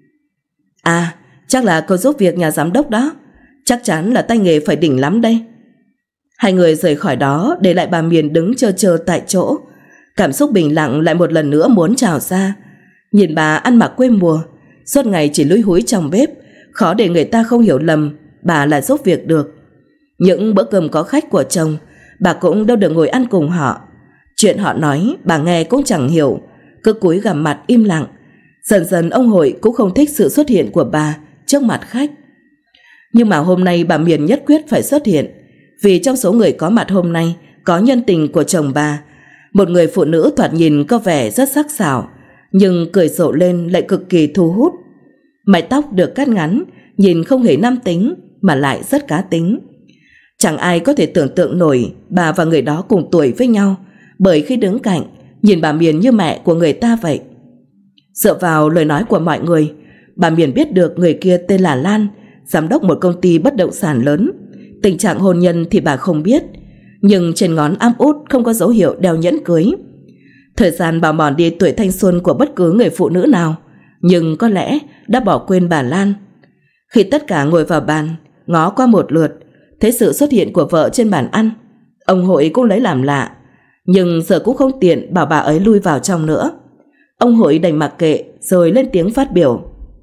À, chắc là cô giúp việc nhà giám đốc đó, chắc chắn là tay nghề phải đỉnh lắm đây. Hai người rời khỏi đó, để lại bà Miền đứng chờ chờ tại chỗ. Cảm xúc bình lặng lại một lần nữa muốn trào ra. Nhìn bà ăn mặc quê mùa, suốt ngày chỉ lúi húi trong bếp, khó để người ta không hiểu lầm bà là giúp việc được. Những bữa cơm có khách của chồng, bà cũng đâu được ngồi ăn cùng họ. Chuyện họ nói bà nghe cũng chẳng hiểu, cứ cúi gằm mặt im lặng. Dần dần ông Hội cũng không thích sự xuất hiện của bà trước mặt khách. Nhưng mà hôm nay bà Miền nhất quyết phải xuất hiện, vì trong số người có mặt hôm nay có nhân tình của chồng bà, một người phụ nữ thoạt nhìn có vẻ rất sắc sảo, nhưng cười rộ lên lại cực kỳ thu hút. Mái tóc được cắt ngắn, nhìn không hề nam tính mà lại rất cá tính. Chẳng ai có thể tưởng tượng nổi bà và người đó cùng tuổi với nhau, bởi khi đứng cạnh, nhìn bà Miền như mẹ của người ta vậy. Dựa vào lời nói của mọi người, bà Miền biết được người kia tên là Lan, giám đốc một công ty bất động sản lớn. Tình trạng hôn nhân thì bà không biết, nhưng trên ngón áp út không có dấu hiệu đeo nhẫn cưới. Thời gian bào mòn đi tuổi thanh xuân của bất cứ người phụ nữ nào, nhưng có lẽ đã bỏ quên bà Lan. Khi tất cả ngồi vào bàn, ngó qua một lượt, thấy sự xuất hiện của vợ trên bàn ăn, ông Hội cũng lấy làm lạ, nhưng giờ cũng không tiện bảo bà ấy lui vào trong nữa. Ông Hội đành mặc kệ rồi lên tiếng phát biểu: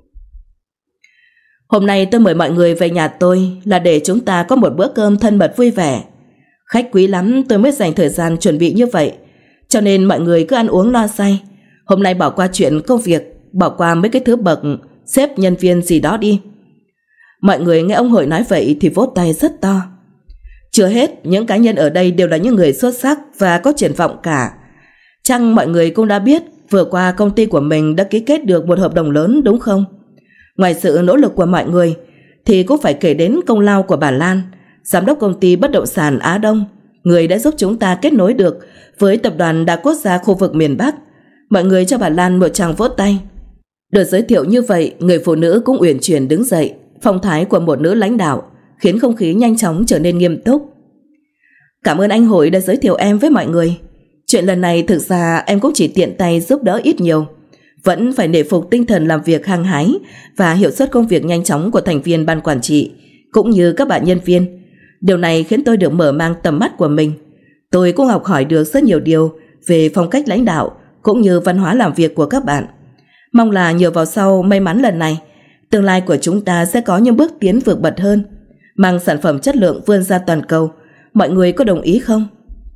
Hôm nay tôi mời mọi người về nhà tôi là để chúng ta có một bữa cơm thân mật vui vẻ. Khách quý lắm tôi mới dành thời gian chuẩn bị như vậy, cho nên mọi người cứ ăn uống no say. Hôm nay bỏ qua chuyện công việc, bỏ qua mấy cái thứ bậc sếp nhân viên gì đó đi. Mọi người nghe ông Hội nói vậy thì vỗ tay rất to. Chưa hết, những cá nhân ở đây đều là những người xuất sắc và có triển vọng cả. Chăng mọi người cũng đã biết vừa qua công ty của mình đã ký kết được một hợp đồng lớn đúng không? Ngoài sự nỗ lực của mọi người thì cũng phải kể đến công lao của bà Lan, giám đốc công ty bất động sản Á Đông, người đã giúp chúng ta kết nối được với tập đoàn đa quốc gia khu vực miền Bắc. Mọi người cho bà Lan một tràng vỗ tay. Được giới thiệu như vậy, người phụ nữ cũng uyển chuyển đứng dậy, phong thái của một nữ lãnh đạo khiến không khí nhanh chóng trở nên nghiêm túc. Cảm ơn anh Hội đã giới thiệu em với mọi người. Chuyện lần này thực ra em cũng chỉ tiện tay giúp đỡ ít nhiều. Vẫn phải nể phục tinh thần làm việc hăng hái và hiệu suất công việc nhanh chóng của thành viên ban quản trị cũng như các bạn nhân viên. Điều này khiến tôi được mở mang tầm mắt của mình. Tôi cũng học hỏi được rất nhiều điều về phong cách lãnh đạo cũng như văn hóa làm việc của các bạn. Mong là nhờ vào sau may mắn lần này, tương lai của chúng ta sẽ có những bước tiến vượt bật hơn, mang sản phẩm chất lượng vươn ra toàn cầu. Mọi người có đồng ý không?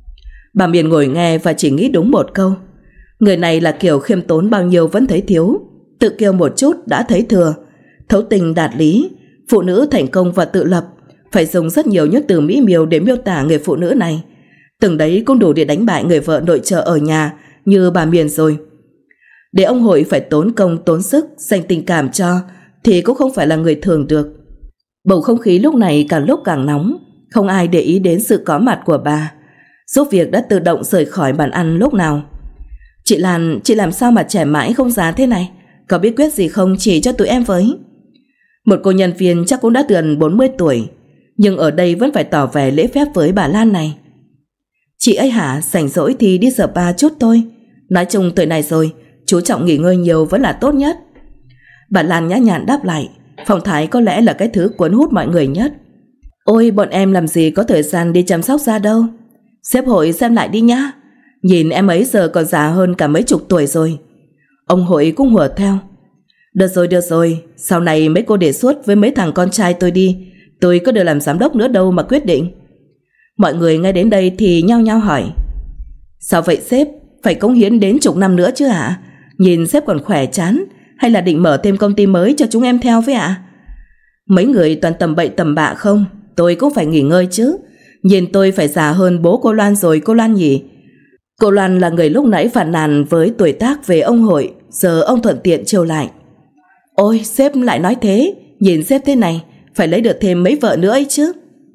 Bà Miền ngồi nghe và chỉ nghĩ đúng một câu. Người này là kiểu khiêm tốn bao nhiêu vẫn thấy thiếu, tự kiêu một chút đã thấy thừa, thấu tình đạt lý, phụ nữ thành công và tự lập. Phải dùng rất nhiều những từ mỹ miều để miêu tả người phụ nữ này. Từng đấy cũng đủ để đánh bại người vợ nội trợ ở nhà như bà Miền rồi. Để ông Hội phải tốn công tốn sức dành tình cảm cho thì cũng không phải là người thường được. Bầu không khí lúc này càng lúc càng nóng, không ai để ý đến sự có mặt của bà. Giúp việc đã tự động rời khỏi bàn ăn lúc nào. Chị Lan, chị làm sao mà trẻ mãi không già thế này? Có bí quyết gì không chỉ cho tụi em với? Một cô nhân viên chắc cũng đã gần bốn mươi tuổi, nhưng ở đây vẫn phải tỏ vẻ lễ phép với bà Lan này. Chị ấy hả, rảnh rỗi thì đi spa chút thôi. Nói chung tuổi này rồi, chú trọng nghỉ ngơi nhiều vẫn là tốt nhất. Bà Lan nhã nhặn đáp lại, phong thái có lẽ là cái thứ cuốn hút mọi người nhất. Ôi, bọn em làm gì có thời gian đi chăm sóc da đâu. Sếp Hội xem lại đi nhá. Nhìn em ấy giờ còn già hơn cả mấy chục tuổi rồi. Ông Hội cũng hùa theo. Được rồi, được rồi, sau này mấy cô đề xuất với mấy thằng con trai tôi đi. Tôi có được làm giám đốc nữa đâu mà quyết định. Mọi người nghe đến đây thì nhao nhao hỏi. Sao vậy sếp, phải cống hiến đến chục năm nữa chứ hả? Nhìn sếp còn khỏe chán, hay là định mở thêm công ty mới cho chúng em theo với ạ? Mấy người toàn tầm bậy tầm bạ không? Tôi cũng phải nghỉ ngơi chứ. Nhìn tôi phải già hơn bố cô Loan rồi cô Loan nhỉ? Cô Loan là người lúc nãy phàn nàn với tuổi tác về ông Hội, giờ ông thuận tiện trêu lại. Ôi, sếp lại nói thế, nhìn sếp thế này, phải lấy được thêm mấy vợ nữa ấy chứ.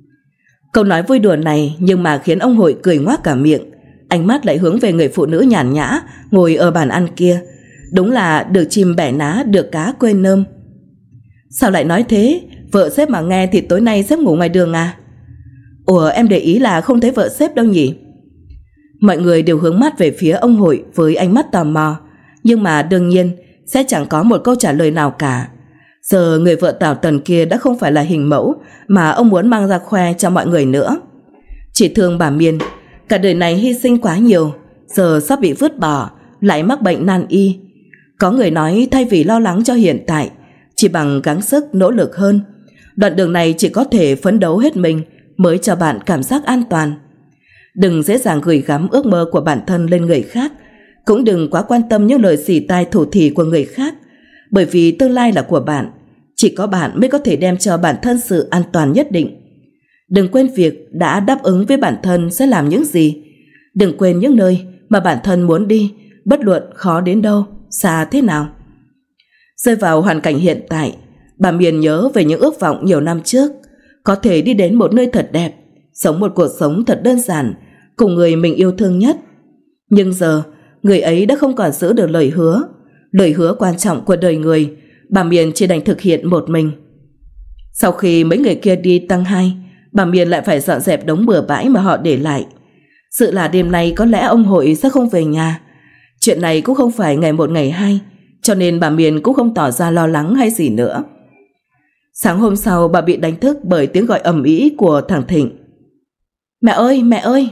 Câu nói vui đùa này nhưng mà khiến ông Hội cười ngoác cả miệng. Ánh mắt lại hướng về người phụ nữ nhàn nhã ngồi ở bàn ăn kia. Đúng là được chim bẻ ná, được cá quên nơm. Sao lại nói thế? Vợ sếp mà nghe thì tối nay sếp ngủ ngoài đường à? Ủa, em để ý là không thấy vợ sếp đâu nhỉ? Mọi người đều hướng mắt về phía ông Hội với ánh mắt tò mò, nhưng mà đương nhiên sẽ chẳng có một câu trả lời nào cả. Giờ người vợ tảo tần kia đã không phải là hình mẫu mà ông muốn mang ra khoe cho mọi người nữa. Chỉ thương bà Miên, cả đời này hy sinh quá nhiều, giờ sắp bị vứt bỏ, lại mắc bệnh nan y. Có người nói thay vì lo lắng cho hiện tại, chỉ bằng gắng sức nỗ lực hơn. Đoạn đường này chỉ có thể phấn đấu hết mình mới cho bạn cảm giác an toàn. Đừng dễ dàng gửi gắm ước mơ của bản thân lên người khác, cũng đừng quá quan tâm những lời xỉ tai thủ thỉ của người khác, bởi vì tương lai là của bạn, chỉ có bạn mới có thể đem cho bản thân sự an toàn nhất định. Đừng quên việc đã đáp ứng với bản thân sẽ làm những gì. Đừng quên những nơi mà bản thân muốn đi, bất luận khó đến đâu, xa thế nào. Rơi vào hoàn cảnh hiện tại, bà Miền nhớ về những ước vọng nhiều năm trước, có thể đi đến một nơi thật đẹp, sống một cuộc sống thật đơn giản cùng người mình yêu thương nhất. Nhưng giờ người ấy đã không còn giữ được lời hứa. Lời hứa quan trọng của đời người, bà Miền chỉ đành thực hiện một mình. Sau khi mấy người kia đi tăng hai, bà Miền lại phải dọn dẹp đống bừa bãi mà họ để lại. Sự là đêm nay có lẽ ông Hội sẽ không về nhà. Chuyện này cũng không phải ngày một ngày hai, cho nên bà Miền cũng không tỏ ra lo lắng hay gì nữa. Sáng hôm sau bà bị đánh thức bởi tiếng gọi ầm ĩ của thằng Thịnh. Mẹ ơi, mẹ ơi!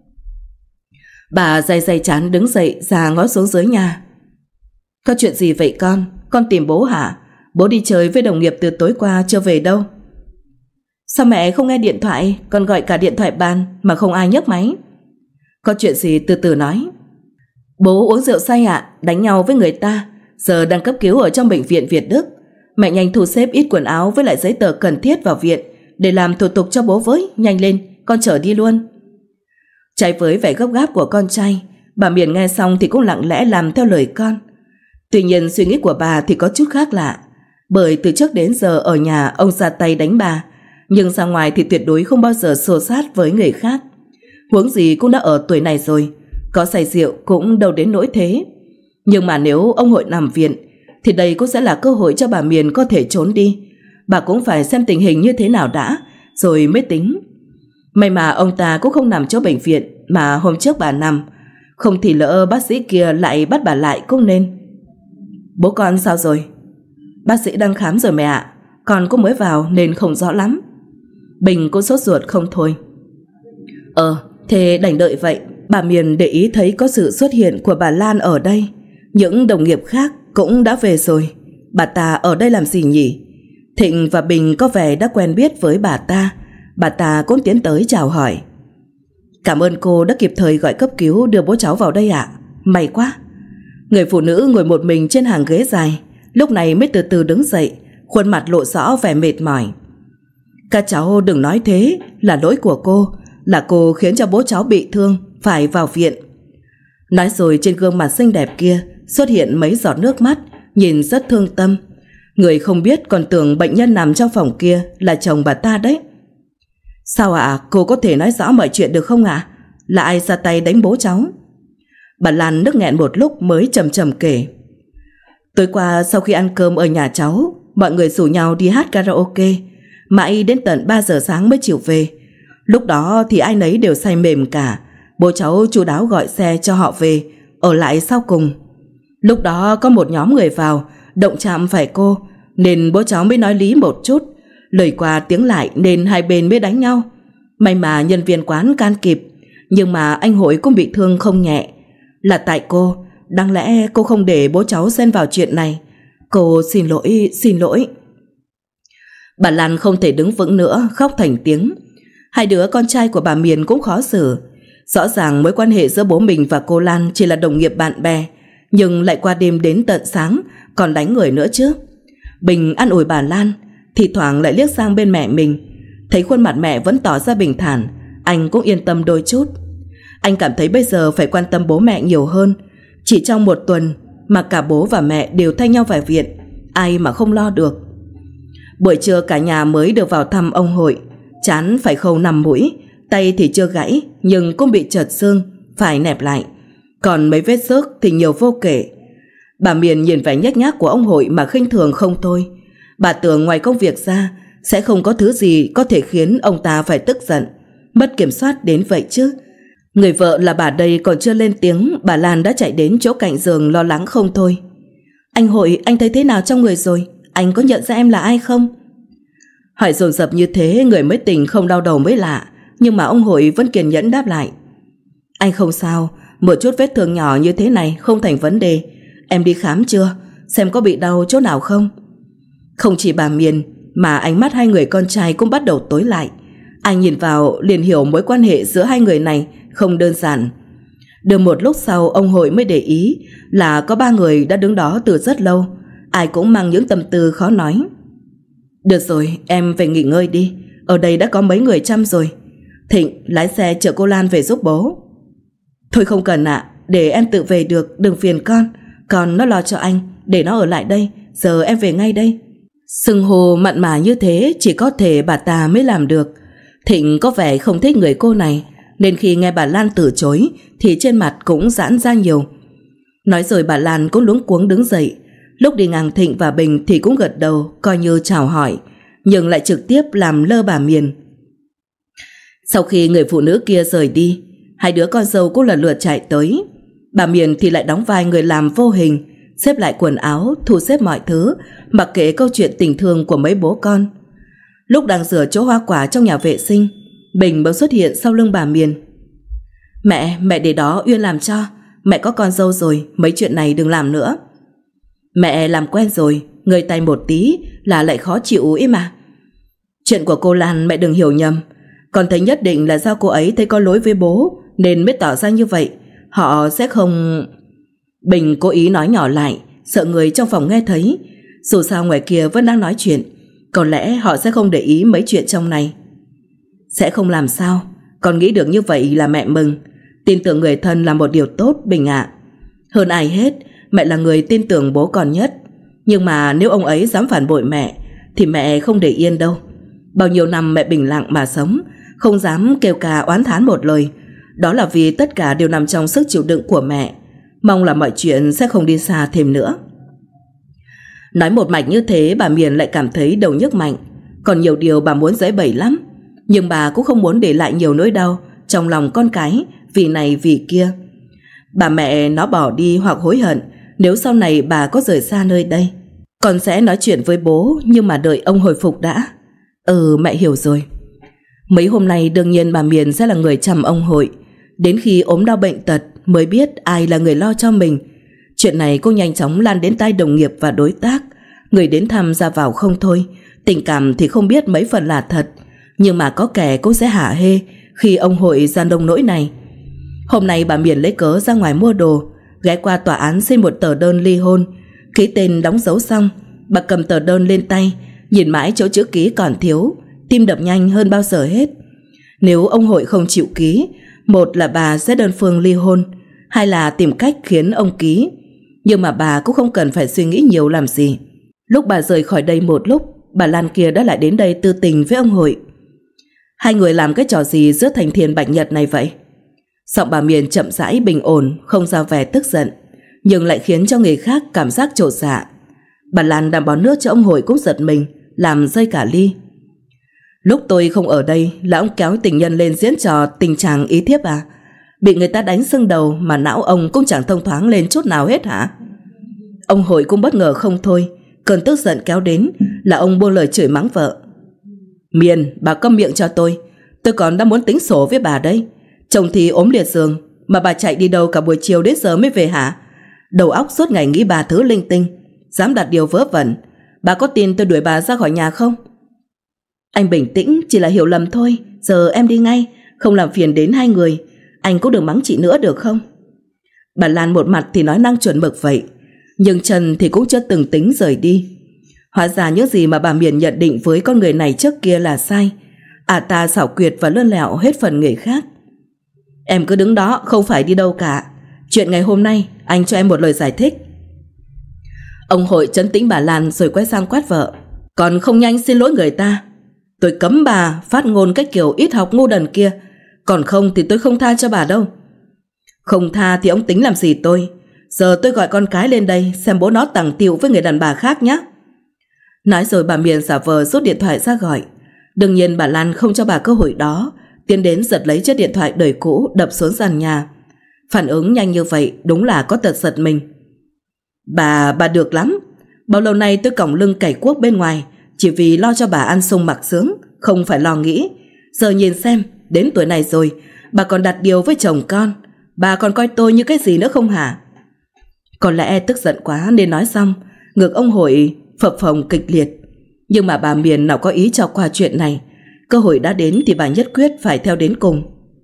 Bà day day chán đứng dậy ra ngó xuống dưới nhà. Có chuyện gì vậy con? Con tìm bố hả? Bố đi chơi với đồng nghiệp từ tối qua chưa về đâu. Sao mẹ không nghe điện thoại? Con gọi cả điện thoại bàn mà không ai nhấc máy. Có chuyện gì từ từ nói. Bố uống rượu say ạ, đánh nhau với người ta, giờ đang cấp cứu ở trong bệnh viện Việt Đức. Mẹ nhanh thu xếp ít quần áo với lại giấy tờ cần thiết vào viện để làm thủ tục cho bố với. Nhanh lên, con chở đi luôn. Trái với vẻ gấp gáp của con trai, bà Miền nghe xong thì cũng lặng lẽ làm theo lời con. Tuy nhiên suy nghĩ của bà thì có chút khác lạ, bởi từ trước đến giờ ở nhà ông ra tay đánh bà, nhưng ra ngoài thì tuyệt đối không bao giờ xô xát với người khác. Huống gì cũng đã ở tuổi này rồi, có say rượu cũng đâu đến nỗi thế. Nhưng mà nếu ông Hội nằm viện thì đây cũng sẽ là cơ hội cho bà Miền có thể trốn đi. Bà cũng phải xem tình hình như thế nào đã rồi mới tính. May mà ông ta cũng không nằm chỗ bệnh viện mà hôm trước bà nằm. Không thì lỡ bác sĩ kia lại bắt bà lại cũng nên. Bố con sao rồi? Bác sĩ đang khám rồi mẹ ạ. Con cũng mới vào nên không rõ lắm. Bình cũng sốt ruột không thôi. Ờ, thế đành đợi vậy. Bà Miền để ý thấy có sự xuất hiện của bà Lan ở đây. Những đồng nghiệp khác cũng đã về rồi. Bà ta ở đây làm gì nhỉ? Thịnh và Bình có vẻ đã quen biết với bà ta. Bà ta cũng tiến tới chào hỏi. Cảm ơn cô đã kịp thời gọi cấp cứu đưa bố cháu vào đây ạ. May quá. Người phụ nữ ngồi một mình trên hàng ghế dài lúc này mới từ từ đứng dậy, khuôn mặt lộ rõ vẻ mệt mỏi. Các cháu đừng nói thế, là lỗi của cô. Là cô khiến cho bố cháu bị thương, phải vào viện. Nói rồi trên gương mặt xinh đẹp kia xuất hiện mấy giọt nước mắt, nhìn rất thương tâm. Người không biết còn tưởng bệnh nhân nằm trong phòng kia là chồng bà ta đấy. Sao ạ? À? Cô có thể nói rõ mọi chuyện được không ạ? À? Là ai ra tay đánh bố cháu? Bà Lan nức nghẹn một lúc mới trầm trầm kể. Tối qua sau khi ăn cơm ở nhà cháu, mọi người rủ nhau đi hát karaoke, mãi đến tận ba giờ sáng mới chịu về. Lúc đó thì ai nấy đều say mềm cả. Bố cháu chu đáo gọi xe cho họ về, ở lại sau cùng. Lúc đó có một nhóm người vào, động chạm phải cô, nên bố cháu mới nói lý một chút. Lời qua tiếng lại nên hai bên mới đánh nhau. May mà nhân viên quán can kịp, nhưng mà anh Hội cũng bị thương không nhẹ. Là tại cô, đáng lẽ cô không để bố cháu xen vào chuyện này. Cô xin lỗi, xin lỗi. Bà Lan không thể đứng vững nữa, khóc thành tiếng. Hai đứa con trai của bà Miền cũng khó xử. Rõ ràng mối quan hệ giữa bố mình và cô Lan chỉ là đồng nghiệp bạn bè, nhưng lại qua đêm đến tận sáng còn đánh người nữa chứ. Bình an ủi bà Lan, thì thoảng lại liếc sang bên mẹ mình. Thấy khuôn mặt mẹ vẫn tỏ ra bình thản, anh cũng yên tâm đôi chút. Anh cảm thấy bây giờ phải quan tâm bố mẹ nhiều hơn. Chỉ trong một tuần mà cả bố và mẹ đều thay nhau vào viện, ai mà không lo được. Buổi trưa cả nhà mới được vào thăm ông Hội. Chán phải khâu năm mũi, tay thì chưa gãy nhưng cũng bị trật xương, phải nẹp lại. Còn mấy vết xước thì nhiều vô kể. Bà Miền nhìn vẻ nhếch nhác của ông Hội mà khinh thường không thôi. Bà tưởng ngoài công việc ra sẽ không có thứ gì có thể khiến ông ta phải tức giận, mất kiểm soát đến vậy chứ. Người vợ là bà đây còn chưa lên tiếng, bà Lan đã chạy đến chỗ cạnh giường lo lắng không thôi. Anh Hội, anh thấy thế nào trong người rồi? Anh có nhận ra em là ai không? Hỏi dồn dập như thế người mới tỉnh không đau đầu mới lạ. Nhưng mà ông Hội vẫn kiên nhẫn đáp lại. Anh không sao, một chút vết thương nhỏ như thế này không thành vấn đề. Em đi khám chưa? Xem có bị đau chỗ nào không? Không chỉ bà Miền mà ánh mắt hai người con trai cũng bắt đầu tối lại. Anh nhìn vào liền hiểu mối quan hệ giữa hai người này không đơn giản. Được một lúc sau ông Hội mới để ý là có ba người đã đứng đó từ rất lâu. Ai cũng mang những tâm tư khó nói. Được rồi, em về nghỉ ngơi đi. Ở đây đã có mấy người chăm rồi. Thịnh, lái xe chở cô Lan về giúp bố. Thôi không cần ạ, à, để em tự về được, đừng phiền con. Còn nó lo cho anh, để nó ở lại đây. Giờ em về ngay đây. Xưng hô mặn mà như thế chỉ có thể bà ta mới làm được. Thịnh có vẻ không thích người cô này, nên khi nghe bà Lan từ chối thì trên mặt cũng giãn ra nhiều. Nói rồi bà Lan cũng luống cuống đứng dậy. Lúc đi ngang Thịnh và Bình thì cũng gật đầu coi như chào hỏi, nhưng lại trực tiếp làm lơ bà Miền. Sau khi người phụ nữ kia rời đi, hai đứa con dâu cũng lần lượt chạy tới. Bà Miền thì lại đóng vai người làm vô hình, xếp lại quần áo, thu xếp mọi thứ, mặc kệ câu chuyện tình thương của mấy bố con. Lúc đang rửa chỗ hoa quả trong nhà vệ sinh, Bình bỗng xuất hiện sau lưng bà Miền. Mẹ, mẹ để đó Uyên làm cho. Mẹ có con dâu rồi, mấy chuyện này đừng làm nữa. Mẹ làm quen rồi, người tay một tí là lại khó chịu ý mà. Chuyện của cô Lan mẹ đừng hiểu nhầm. Con thấy nhất định là do cô ấy thấy có lỗi với bố nên mới tỏ ra như vậy. Họ sẽ không... Bình cố ý nói nhỏ lại, sợ người trong phòng nghe thấy. Dù sao ngoài kia vẫn đang nói chuyện, có lẽ họ sẽ không để ý mấy chuyện trong này. Sẽ không làm sao. Con nghĩ được như vậy là mẹ mừng. Tin tưởng người thân là một điều tốt Bình ạ. Hơn ai hết, mẹ là người tin tưởng bố con nhất. Nhưng mà nếu ông ấy dám phản bội mẹ thì mẹ không để yên đâu. Bao nhiêu năm mẹ bình lặng mà sống, không dám kêu ca oán thán một lời. Đó là vì tất cả đều nằm trong sức chịu đựng của mẹ. Mong là mọi chuyện sẽ không đi xa thêm nữa. Nói một mạch như thế bà Miền lại cảm thấy đầu nhức mạnh. Còn nhiều điều bà muốn giãi bày lắm, nhưng bà cũng không muốn để lại nhiều nỗi đau trong lòng con cái vì này vì kia. Bà mẹ nó bỏ đi hoặc hối hận nếu sau này bà có rời xa nơi đây. Con sẽ nói chuyện với bố, nhưng mà đợi ông hồi phục đã. Ừ, mẹ hiểu rồi. Mấy hôm nay đương nhiên bà Miền sẽ là người chăm ông Hội. Đến khi ốm đau bệnh tật mới biết ai là người lo cho mình. Chuyện này cũng nhanh chóng lan đến tai đồng nghiệp và đối tác. Người đến thăm ra vào không thôi. Tình cảm thì không biết mấy phần là thật, nhưng mà có kẻ cũng sẽ hả hê khi ông Hội ra nông nỗi này. Hôm nay bà Miền lấy cớ ra ngoài mua đồ, ghé qua tòa án xin một tờ đơn ly hôn. Ký tên đóng dấu xong, bà cầm tờ đơn lên tay, nhìn mãi chỗ chữ ký còn thiếu, tim đập nhanh hơn bao giờ hết. Nếu ông Hội không chịu ký, một là bà sẽ đơn phương ly hôn, hai là tìm cách khiến ông ký. Nhưng mà bà cũng không cần phải suy nghĩ nhiều làm gì. Lúc bà rời khỏi đây một lúc, bà Lan kia đã lại đến đây tư tình với ông Hội. Hai người làm cái trò gì giữa thành thiên bạch nhật này vậy? Giọng bà Miền chậm rãi bình ổn, không ra vẻ tức giận, nhưng lại khiến cho người khác cảm giác chột dạ. Bà Lan đang bón nước cho ông Hội cũng giật mình, làm rơi cả ly. Lúc tôi không ở đây là ông kéo tình nhân lên diễn trò tình chàng ý thiếp à? Bị người ta đánh sưng đầu mà não ông cũng chẳng thông thoáng lên chút nào hết hả? Ông Hội cũng bất ngờ không thôi. Cơn tức giận kéo đến là ông buông lời chửi mắng vợ. Miền, bà câm miệng cho tôi. Tôi còn đang muốn tính sổ với bà đấy. Chồng thì ốm liệt giường, mà bà chạy đi đâu cả buổi chiều đến giờ mới về hả? Đầu óc suốt ngày nghĩ bà thứ linh tinh, dám đặt điều vớ vẩn. Bà có tin tôi đuổi bà ra khỏi nhà không? Anh bình tĩnh, chỉ là hiểu lầm thôi. Giờ em đi ngay, không làm phiền đến hai người. Anh cũng đừng mắng chị nữa được không? Bà Lan một mặt thì nói năng chuẩn mực vậy, nhưng Trần thì cũng chưa từng tính rời đi. Hóa ra những gì mà bà Miền nhận định với con người này trước kia là sai. À ta xảo quyệt và lươn lẹo hết phần người khác. Em cứ đứng đó, không phải đi đâu cả. Chuyện ngày hôm nay anh cho em một lời giải thích. Ông Hội trấn tĩnh bà Lan rồi quay sang quát vợ. Còn không nhanh xin lỗi người ta. Tôi cấm bà phát ngôn cái kiểu ít học ngu đần kia, còn không thì tôi không tha cho bà đâu. Không tha thì ông tính làm gì tôi? Giờ tôi gọi con cái lên đây xem bố nó tằng tiệu với người đàn bà khác nhé. Nói rồi bà Miền giả vờ rút điện thoại ra gọi. Đương nhiên bà Lan không cho bà cơ hội đó, tiến đến giật lấy chiếc điện thoại đời cũ đập xuống sàn nhà. Phản ứng nhanh như vậy đúng là có tật giật mình. Bà, bà được lắm. Bao lâu nay tôi còng lưng cày cuốc bên ngoài chỉ vì lo cho bà ăn sung mặc sướng, không phải lo nghĩ. Giờ nhìn xem, đến tuổi này rồi bà còn đặt điều với chồng con. Bà còn coi tôi như cái gì nữa không hả? Có lẽ tức giận quá nên nói xong, ngực ông Hội phập phồng kịch liệt. Nhưng mà bà Miền nào có ý cho qua chuyện này. Cơ hội đã đến thì bà nhất quyết phải theo đến cùng.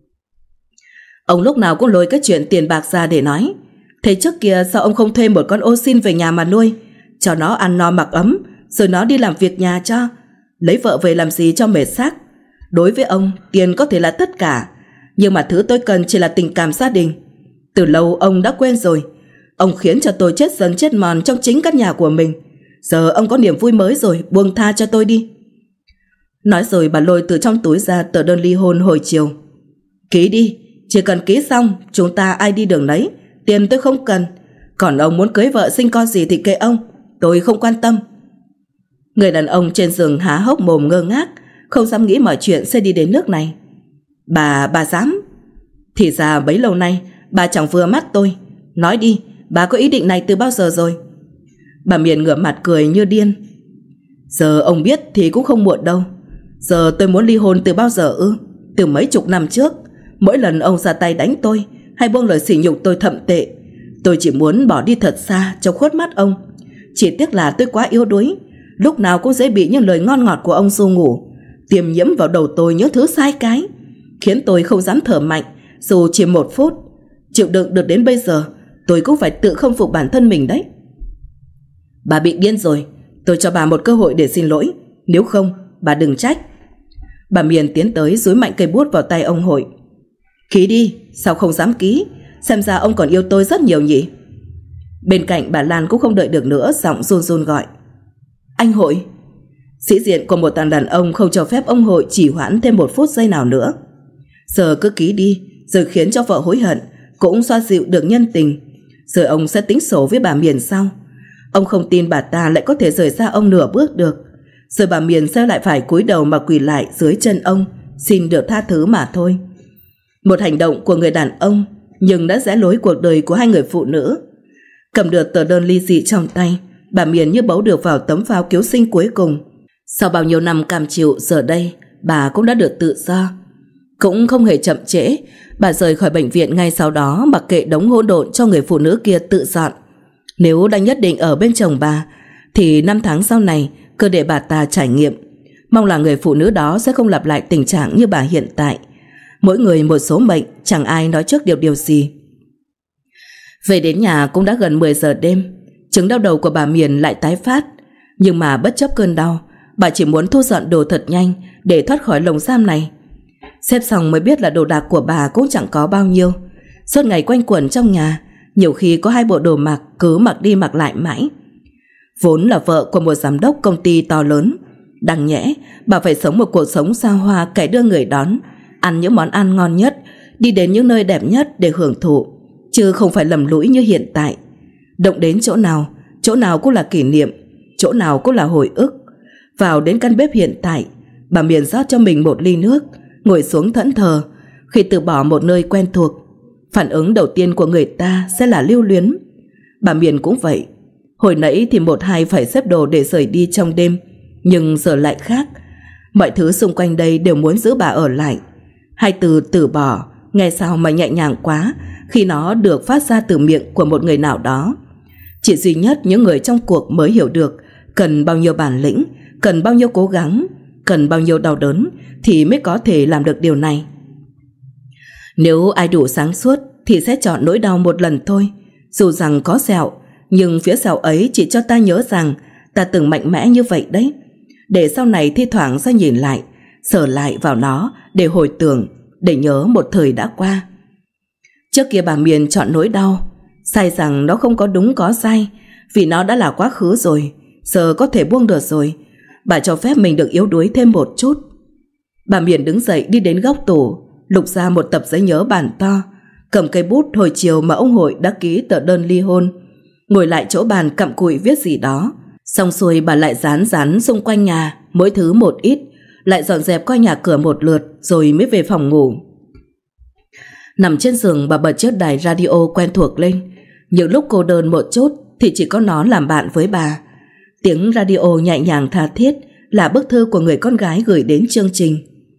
Ông lúc nào cũng lôi cái chuyện tiền bạc ra để nói. Thế trước kia sao ông không thuê một con ô xin về nhà mà nuôi, cho nó ăn no mặc ấm, rồi nó đi làm việc nhà cho. Lấy vợ về làm gì cho mệt xác. Đối với ông, tiền có thể là tất cả, nhưng mà thứ tôi cần chỉ là tình cảm gia đình. Từ lâu ông đã quên rồi. Ông khiến cho tôi chết dần chết mòn trong chính căn nhà của mình. Giờ ông có niềm vui mới rồi, buông tha cho tôi đi. Nói rồi bà lôi từ trong túi ra tờ đơn ly hôn hồi chiều. Ký đi, chỉ cần ký xong chúng ta ai đi đường nấy. Tiền tôi không cần. Còn ông muốn cưới vợ sinh con gì thì kệ ông, tôi không quan tâm. Người đàn ông trên giường há hốc mồm ngơ ngác, không dám nghĩ mọi chuyện sẽ đi đến nước này. Bà, bà dám? Thì ra bấy lâu nay bà chẳng vừa mắt tôi. Nói đi, bà có ý định này từ bao giờ rồi? Bà Miền ngửa mặt cười như điên. Giờ ông biết thì cũng không muộn đâu. Giờ tôi muốn ly hôn từ bao giờ ư? Từ mấy chục năm trước. Mỗi lần ông ra tay đánh tôi hay buông lời sỉ nhục tôi thậm tệ, tôi chỉ muốn bỏ đi thật xa trong khuất mắt ông. Chỉ tiếc là tôi quá yếu đuối, lúc nào cũng dễ bị những lời ngon ngọt của ông ru ngủ, tiềm nhiễm vào đầu tôi những thứ sai cái, khiến tôi không dám thở mạnh dù chỉ một phút. Chịu đựng được đến bây giờ, tôi cũng phải tự khâm phục bản thân mình đấy. Bà bị điên rồi. Tôi cho bà một cơ hội để xin lỗi, nếu không bà đừng trách. Bà Miền tiến tới dúi mạnh cây bút vào tay ông Hội. Ký đi, sao không dám ký? Xem ra ông còn yêu tôi rất nhiều nhỉ? Bên cạnh bà Lan cũng không đợi được nữa, giọng run run gọi. Anh Hội. Sĩ diện của một thằng đàn ông không cho phép ông Hội chỉ hoãn thêm một phút giây nào nữa. Giờ cứ ký đi, rồi khiến cho vợ hối hận, cũng xoa dịu được nhân tình. Rồi ông sẽ tính sổ với bà Miền sau. Ông không tin bà ta lại có thể rời xa ông nửa bước được. Rồi bà Miền sẽ lại phải cúi đầu mà quỳ lại dưới chân ông, xin được tha thứ mà thôi. Một hành động của người đàn ông nhưng đã rẽ lối cuộc đời của hai người phụ nữ. Cầm được tờ đơn ly dị trong tay, bà Miền như bấu được vào tấm phao cứu sinh cuối cùng. Sau bao nhiêu năm cam chịu, giờ đây bà cũng đã được tự do. Cũng không hề chậm trễ, bà rời khỏi bệnh viện ngay sau đó, mặc kệ đống hỗn độn cho người phụ nữ kia tự dọn. Nếu đã nhất định ở bên chồng bà thì năm tháng sau này cứ để bà ta trải nghiệm. Mong là người phụ nữ đó sẽ không lặp lại tình trạng như bà hiện tại. Mỗi người một số mệnh, chẳng ai nói trước điều điều gì. Về đến nhà cũng đã gần mười giờ đêm. Chứng đau đầu của bà Miền lại tái phát. Nhưng mà bất chấp cơn đau, bà chỉ muốn thu dọn đồ thật nhanh để thoát khỏi lồng giam này. Xếp xong mới biết là đồ đạc của bà cũng chẳng có bao nhiêu. Suốt ngày quanh quẩn trong nhà, nhiều khi có hai bộ đồ mặc cứ mặc đi mặc lại mãi. Vốn là vợ của một giám đốc công ty to lớn, đáng nhẽ bà phải sống một cuộc sống xa hoa, cày đưa người đón, ăn những món ăn ngon nhất, đi đến những nơi đẹp nhất để hưởng thụ, chứ không phải lầm lũi như hiện tại. Động đến chỗ nào, chỗ nào cũng là kỷ niệm, chỗ nào cũng là hồi ức. Vào đến căn bếp hiện tại, bà Miền rót cho mình một ly nước, ngồi xuống thẫn thờ. Khi từ bỏ một nơi quen thuộc, phản ứng đầu tiên của người ta sẽ là lưu luyến. Bà Miền cũng vậy. Hồi nãy thì một hai phải xếp đồ để rời đi trong đêm, nhưng giờ lại khác. Mọi thứ xung quanh đây đều muốn giữ bà ở lại. Hai từ từ bỏ nghe sao mà nhẹ nhàng quá khi nó được phát ra từ miệng của một người nào đó. Chỉ duy nhất những người trong cuộc mới hiểu được cần bao nhiêu bản lĩnh, cần bao nhiêu cố gắng, cần bao nhiêu đau đớn thì mới có thể làm được điều này. Nếu ai đủ sáng suốt thì sẽ chọn nỗi đau một lần thôi. Dù rằng có sẹo, nhưng phía sẹo ấy chỉ cho ta nhớ rằng ta từng mạnh mẽ như vậy đấy. Để sau này thi thoảng ra nhìn lại, sờ lại vào nó để hồi tưởng, để nhớ một thời đã qua. Trước kia bà Miền chọn nỗi đau, sai rằng nó không có đúng có sai, vì nó đã là quá khứ rồi, giờ có thể buông được rồi. Bà cho phép mình được yếu đuối thêm một chút. Bà Miền đứng dậy đi đến góc tủ, lục ra một tập giấy nhớ bản to, cầm cây bút hồi chiều mà ông Hội đã ký tờ đơn ly hôn, ngồi lại chỗ bàn cặm cụi viết gì đó. Xong xuôi bà lại dán dán xung quanh nhà, mỗi thứ một ít, lại dọn dẹp coi nhà cửa một lượt rồi mới về phòng ngủ. Nằm trên giường, bà bật chiếc đài radio quen thuộc lên. Những lúc cô đơn một chút thì chỉ có nó làm bạn với bà. Tiếng radio nhẹ nhàng tha thiết là bức thư của người con gái gửi đến chương trình.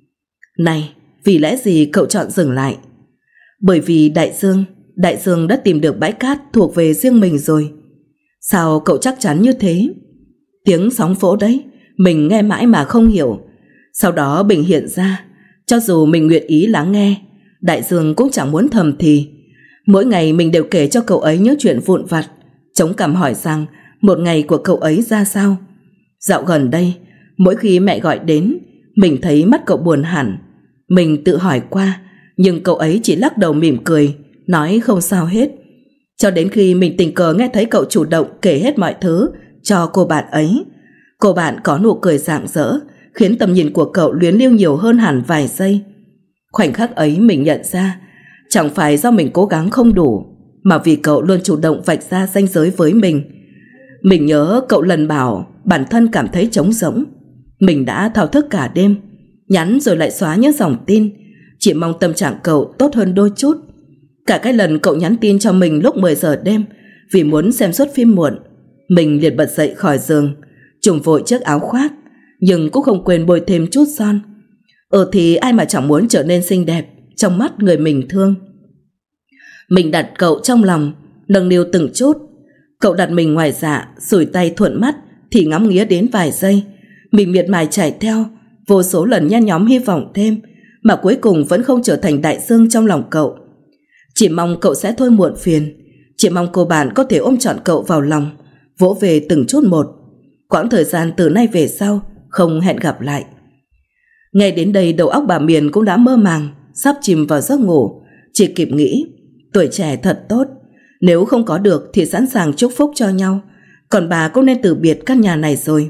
Này, vì lẽ gì cậu chọn dừng lại? Bởi vì Đại Dương, Đại Dương đã tìm được bãi cát thuộc về riêng mình rồi. Sao cậu chắc chắn như thế? Tiếng sóng vỗ đấy, mình nghe mãi mà không hiểu. Sau đó Bình hiện ra, cho dù mình nguyện ý lắng nghe, Đại Dương cũng chẳng muốn thầm thì. Mỗi ngày mình đều kể cho cậu ấy những chuyện vụn vặt, chống cằm hỏi rằng một ngày của cậu ấy ra sao. Dạo gần đây, mỗi khi mẹ gọi đến, mình thấy mắt cậu buồn hẳn. Mình tự hỏi qua, nhưng cậu ấy chỉ lắc đầu mỉm cười, nói không sao hết. Cho đến khi mình tình cờ nghe thấy cậu chủ động kể hết mọi thứ cho cô bạn ấy. Cô bạn có nụ cười rạng rỡ, khiến tầm nhìn của cậu luyến lưu nhiều hơn hẳn vài giây. Khoảnh khắc ấy mình nhận ra, chẳng phải do mình cố gắng không đủ, mà vì cậu luôn chủ động vạch ra ranh giới với mình. Mình nhớ cậu lần bảo bản thân cảm thấy trống rỗng. Mình đã thao thức cả đêm, nhắn rồi lại xóa những dòng tin, chỉ mong tâm trạng cậu tốt hơn đôi chút. Cả cái lần cậu nhắn tin cho mình lúc mười giờ đêm vì muốn xem suất phim muộn, mình liền bật dậy khỏi giường, trùm vội chiếc áo khoác, nhưng cũng không quên bôi thêm chút son. Ừ thì ai mà chẳng muốn trở nên xinh đẹp trong mắt người mình thương. Mình đặt cậu trong lòng, nâng niu từng chút. Cậu đặt mình ngoài dạ, sủi tay thuận mắt thì ngắm nghía đến vài giây. Mình miệt mài chạy theo, vô số lần nhen nhóm hy vọng thêm, mà cuối cùng vẫn không trở thành Đại Dương trong lòng cậu. Chỉ mong cậu sẽ thôi muộn phiền, chỉ mong cô bạn có thể ôm trọn cậu vào lòng, vỗ về từng chút một. Quãng thời gian từ nay về sau không hẹn gặp lại. Nghe đến đây đầu óc bà Miền cũng đã mơ màng, sắp chìm vào giấc ngủ. Chỉ kịp nghĩ tuổi trẻ thật tốt, nếu không có được thì sẵn sàng chúc phúc cho nhau. Còn bà cũng nên từ biệt căn nhà này rồi.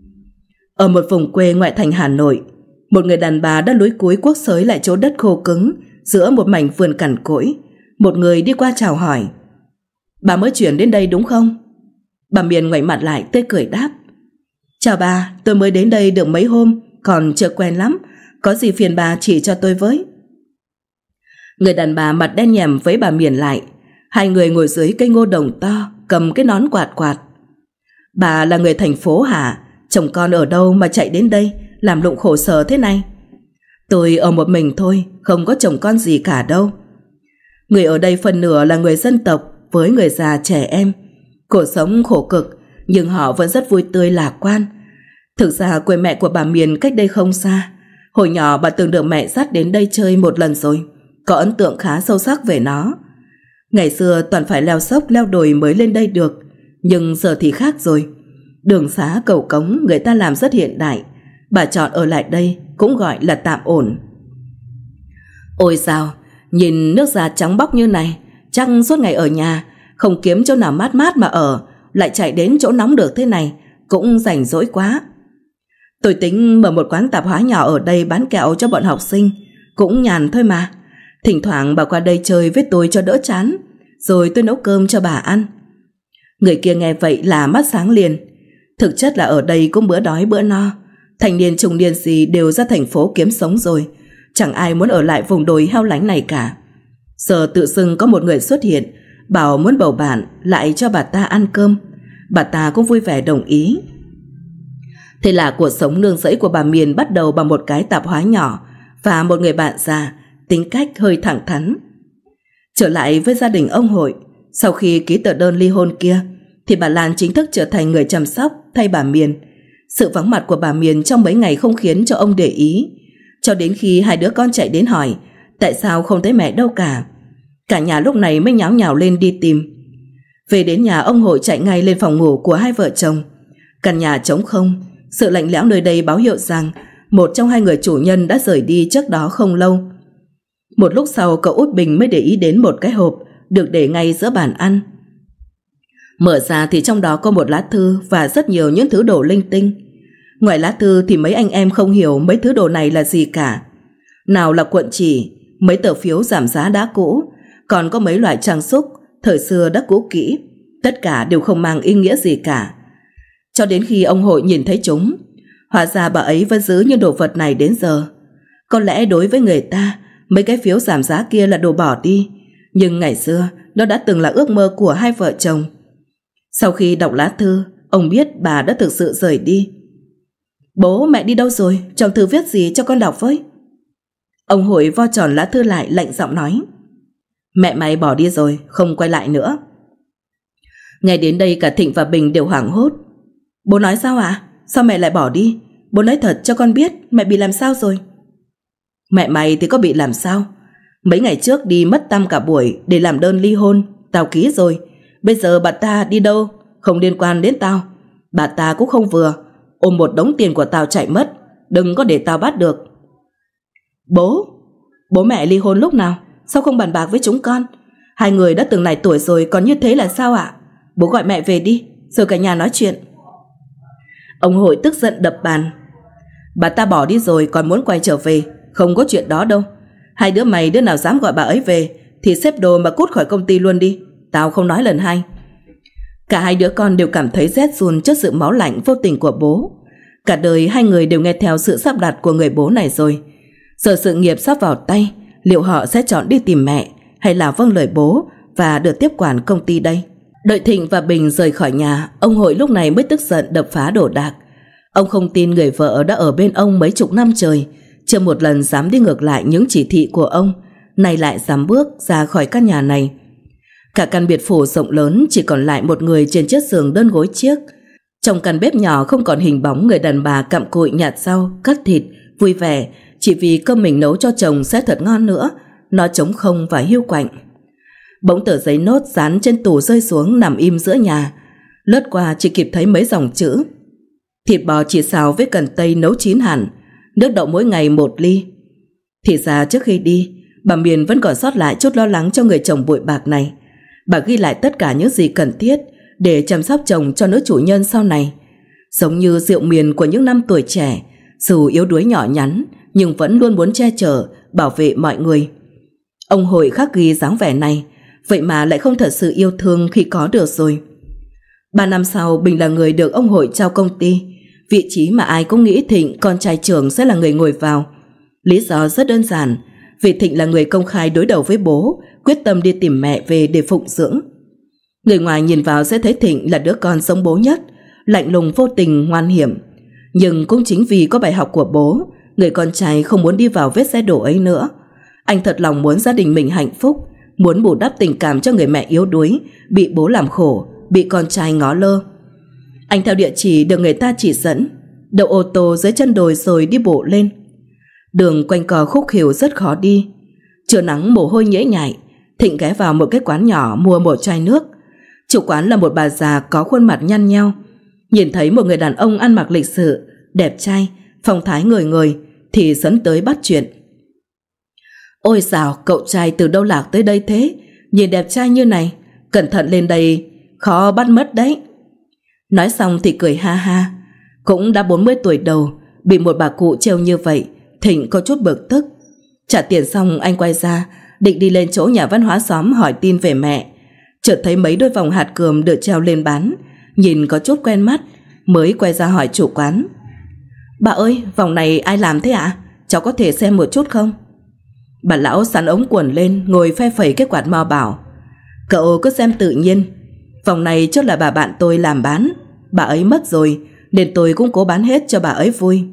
Ở một vùng quê ngoại thành Hà Nội, một người đàn bà đã lúi cúi cuốc xới lại chỗ đất khô cứng giữa một mảnh vườn cằn cỗi. Một người đi qua chào hỏi: "Bà mới chuyển đến đây đúng không?" Bà Miền ngoảnh mặt lại tươi cười đáp: "Chào bà, tôi mới đến đây được mấy hôm, còn chưa quen lắm, có gì phiền bà chỉ cho tôi với." Người đàn bà mặt đen nhèm với bà Miền lại. Hai người ngồi dưới cây ngô đồng to, cầm cái nón quạt quạt. Bà là người thành phố hả? Chồng con ở đâu mà chạy đến đây làm lụng khổ sở thế này? Tôi ở một mình thôi, không có chồng con gì cả đâu. Người ở đây phần nửa là người dân tộc với người già trẻ em. Cuộc sống khổ cực, nhưng họ vẫn rất vui tươi lạc quan. Thực ra quê mẹ của bà Miền cách đây không xa. Hồi nhỏ bà từng được mẹ dắt đến đây chơi một lần rồi, có ấn tượng khá sâu sắc về nó. Ngày xưa toàn phải leo dốc leo đồi mới lên đây được, nhưng giờ thì khác rồi. Đường xá cầu cống người ta làm rất hiện đại. Bà chọn ở lại đây cũng gọi là tạm ổn. Ôi sao, nhìn nước da trắng bóc như này, chắc suốt ngày ở nhà, không kiếm chỗ nào mát mát mà ở, lại chạy đến chỗ nóng được thế này, cũng rảnh rỗi quá. Tôi tính mở một quán tạp hóa nhỏ ở đây bán kẹo cho bọn học sinh, cũng nhàn thôi mà. Thỉnh thoảng bà qua đây chơi với tôi cho đỡ chán, rồi tôi nấu cơm cho bà ăn. Người kia nghe vậy là mắt sáng liền. Thực chất là ở đây cũng bữa đói bữa no. Thanh niên trung niên gì đều ra thành phố kiếm sống rồi, chẳng ai muốn ở lại vùng đồi heo lánh này cả. Giờ tự dưng có một người xuất hiện, bảo muốn bầu bạn lại cho bà ta ăn cơm. Bà ta cũng vui vẻ đồng ý. Thế là cuộc sống nương rẫy của bà Miền bắt đầu bằng một cái tạp hóa nhỏ và một người bạn già, tính cách hơi thẳng thắn. Trở lại với gia đình ông Hội, sau khi ký tờ đơn ly hôn kia, thì bà Lan chính thức trở thành người chăm sóc thay bà Miền. Sự vắng mặt của bà Miền trong mấy ngày không khiến cho ông để ý, cho đến khi hai đứa con chạy đến hỏi tại sao không thấy mẹ đâu cả. Cả nhà lúc này mới nháo nhào lên đi tìm. Về đến nhà, ông Hội chạy ngay lên phòng ngủ của hai vợ chồng. Căn nhà trống không, sự lạnh lẽo nơi đây báo hiệu rằng một trong hai người chủ nhân đã rời đi trước đó không lâu. Một lúc sau, cậu út Bình mới để ý đến một cái hộp được để ngay giữa bàn ăn. Mở ra thì trong đó có một lá thư và rất nhiều những thứ đồ linh tinh. Ngoài lá thư thì mấy anh em không hiểu mấy thứ đồ này là gì cả. Nào là cuộn chỉ, mấy tờ phiếu giảm giá đã cũ, còn có mấy loại trang sức thời xưa đã cũ kỹ. Tất cả đều không mang ý nghĩa gì cả. Cho đến khi ông Hội nhìn thấy chúng, hóa ra bà ấy vẫn giữ những đồ vật này đến giờ. Có lẽ đối với người ta, mấy cái phiếu giảm giá kia là đồ bỏ đi, nhưng ngày xưa nó đã từng là ước mơ của hai vợ chồng. Sau khi đọc lá thư, ông biết bà đã thực sự rời đi. Bố, mẹ đi đâu rồi? Trong thư viết gì cho con đọc với? Ông Hội vo tròn lá thư lại, lạnh giọng nói. Mẹ mày bỏ đi rồi, không quay lại nữa. Nghe đến đây cả Thịnh và Bình đều hoảng hốt. Bố nói sao ạ? À? Sao mẹ lại bỏ đi? Bố nói thật cho con biết mẹ bị làm sao rồi. Mẹ mày thì có bị làm sao? Mấy ngày trước đi mất tăm cả buổi để làm đơn ly hôn, tao ký rồi. Bây giờ bà ta đi đâu không liên quan đến tao. Bà ta cũng không vừa, ôm một đống tiền của tao chạy mất. Đừng có để tao bắt được. Bố, bố mẹ ly hôn lúc nào? Sao không bàn bạc với chúng con? Hai người đã từng này tuổi rồi còn như thế là sao ạ? À? Bố gọi mẹ về đi, rồi cả nhà nói chuyện. Ông Hội tức giận đập bàn. Bà ta bỏ đi rồi còn muốn quay trở về, không có chuyện đó đâu. Hai đứa mày đứa nào dám gọi bà ấy về thì xếp đồ mà cút khỏi công ty luôn đi. Tao không nói lần hai. Cả hai đứa con đều cảm thấy rét run trước sự máu lạnh vô tình của bố. Cả đời hai người đều nghe theo sự sắp đặt của người bố này rồi. Giờ sự nghiệp sắp vào tay, liệu họ sẽ chọn đi tìm mẹ hay là vâng lời bố và được tiếp quản công ty đây? Đợi Thịnh và Bình rời khỏi nhà, ông Hội lúc này mới tức giận đập phá đồ đạc. Ông không tin người vợ đã ở bên ông mấy chục năm trời, chưa một lần dám đi ngược lại những chỉ thị của ông, nay lại dám bước ra khỏi căn nhà này. Cả căn biệt phủ rộng lớn chỉ còn lại một người trên chiếc giường đơn gối chiếc. Trong căn bếp nhỏ không còn hình bóng người đàn bà cặm cụi nhặt rau, cắt thịt, vui vẻ chỉ vì cơm mình nấu cho chồng sẽ thật ngon nữa. Nó trống không và hiu quạnh. Bỗng tờ giấy nốt dán trên tủ rơi xuống nằm im giữa nhà. Lướt qua chỉ kịp thấy mấy dòng chữ: thịt bò chỉ xào với cần tây nấu chín hẳn, nước đậu mỗi ngày một ly. Thì ra trước khi đi, bà Miền vẫn còn sót lại chút lo lắng cho người chồng bội bạc này. Bà ghi lại tất cả những gì cần thiết để chăm sóc chồng cho nữ chủ nhân sau này. Giống như Diệu Miền của những năm tuổi trẻ, dù yếu đuối nhỏ nhắn nhưng vẫn luôn muốn che chở, bảo vệ mọi người. Ông Hội khắc ghi dáng vẻ này, vậy mà lại không thật sự yêu thương khi có được rồi. Ba năm sau, Bình là người được ông Hội trao công ty, vị trí mà ai cũng nghĩ Thịnh, con trai trưởng, sẽ là người ngồi vào. Lý do rất đơn giản, vì Thịnh là người công khai đối đầu với bố, quyết tâm đi tìm mẹ về để phụng dưỡng. Người ngoài nhìn vào sẽ thấy Thịnh là đứa con sống bố nhất, lạnh lùng vô tình, ngoan hiểm. Nhưng cũng chính vì có bài học của bố, người con trai không muốn đi vào vết xe đổ ấy nữa. Anh thật lòng muốn gia đình mình hạnh phúc, muốn bù đắp tình cảm cho người mẹ yếu đuối, bị bố làm khổ, bị con trai ngó lơ. Anh theo địa chỉ được người ta chỉ dẫn, đậu ô tô dưới chân đồi rồi đi bộ lên. Đường quanh co khúc khỉu rất khó đi. Trưa nắng mồ hôi nhễ nhại, Thịnh ghé vào một cái quán nhỏ mua một chai nước. Chủ quán là một bà già có khuôn mặt nhăn nheo. Nhìn thấy một người đàn ông ăn mặc lịch sự, đẹp trai, phong thái người người thì sấn tới bắt chuyện. Ôi dào, cậu trai từ đâu lạc tới đây thế? Nhìn đẹp trai như này, cẩn thận lên đây khó bắt mất đấy. Nói xong thì cười ha ha. Cũng đã bốn mươi tuổi đầu, bị một bà cụ trêu như vậy, Thịnh có chút bực tức. Trả tiền xong anh quay ra, định đi lên chỗ nhà văn hóa xóm hỏi tin về mẹ. Chợt thấy mấy đôi vòng hạt cườm được treo lên bán, nhìn có chút quen mắt, mới quay ra hỏi chủ quán. Bà ơi, vòng này ai làm thế ạ? Cháu có thể xem một chút không? Bà lão sắn ống quần lên, ngồi phe phẩy cái quạt mo bảo. Cậu cứ xem tự nhiên. Vòng này trước là bà bạn tôi làm bán, bà ấy mất rồi nên tôi cũng cố bán hết cho bà ấy vui.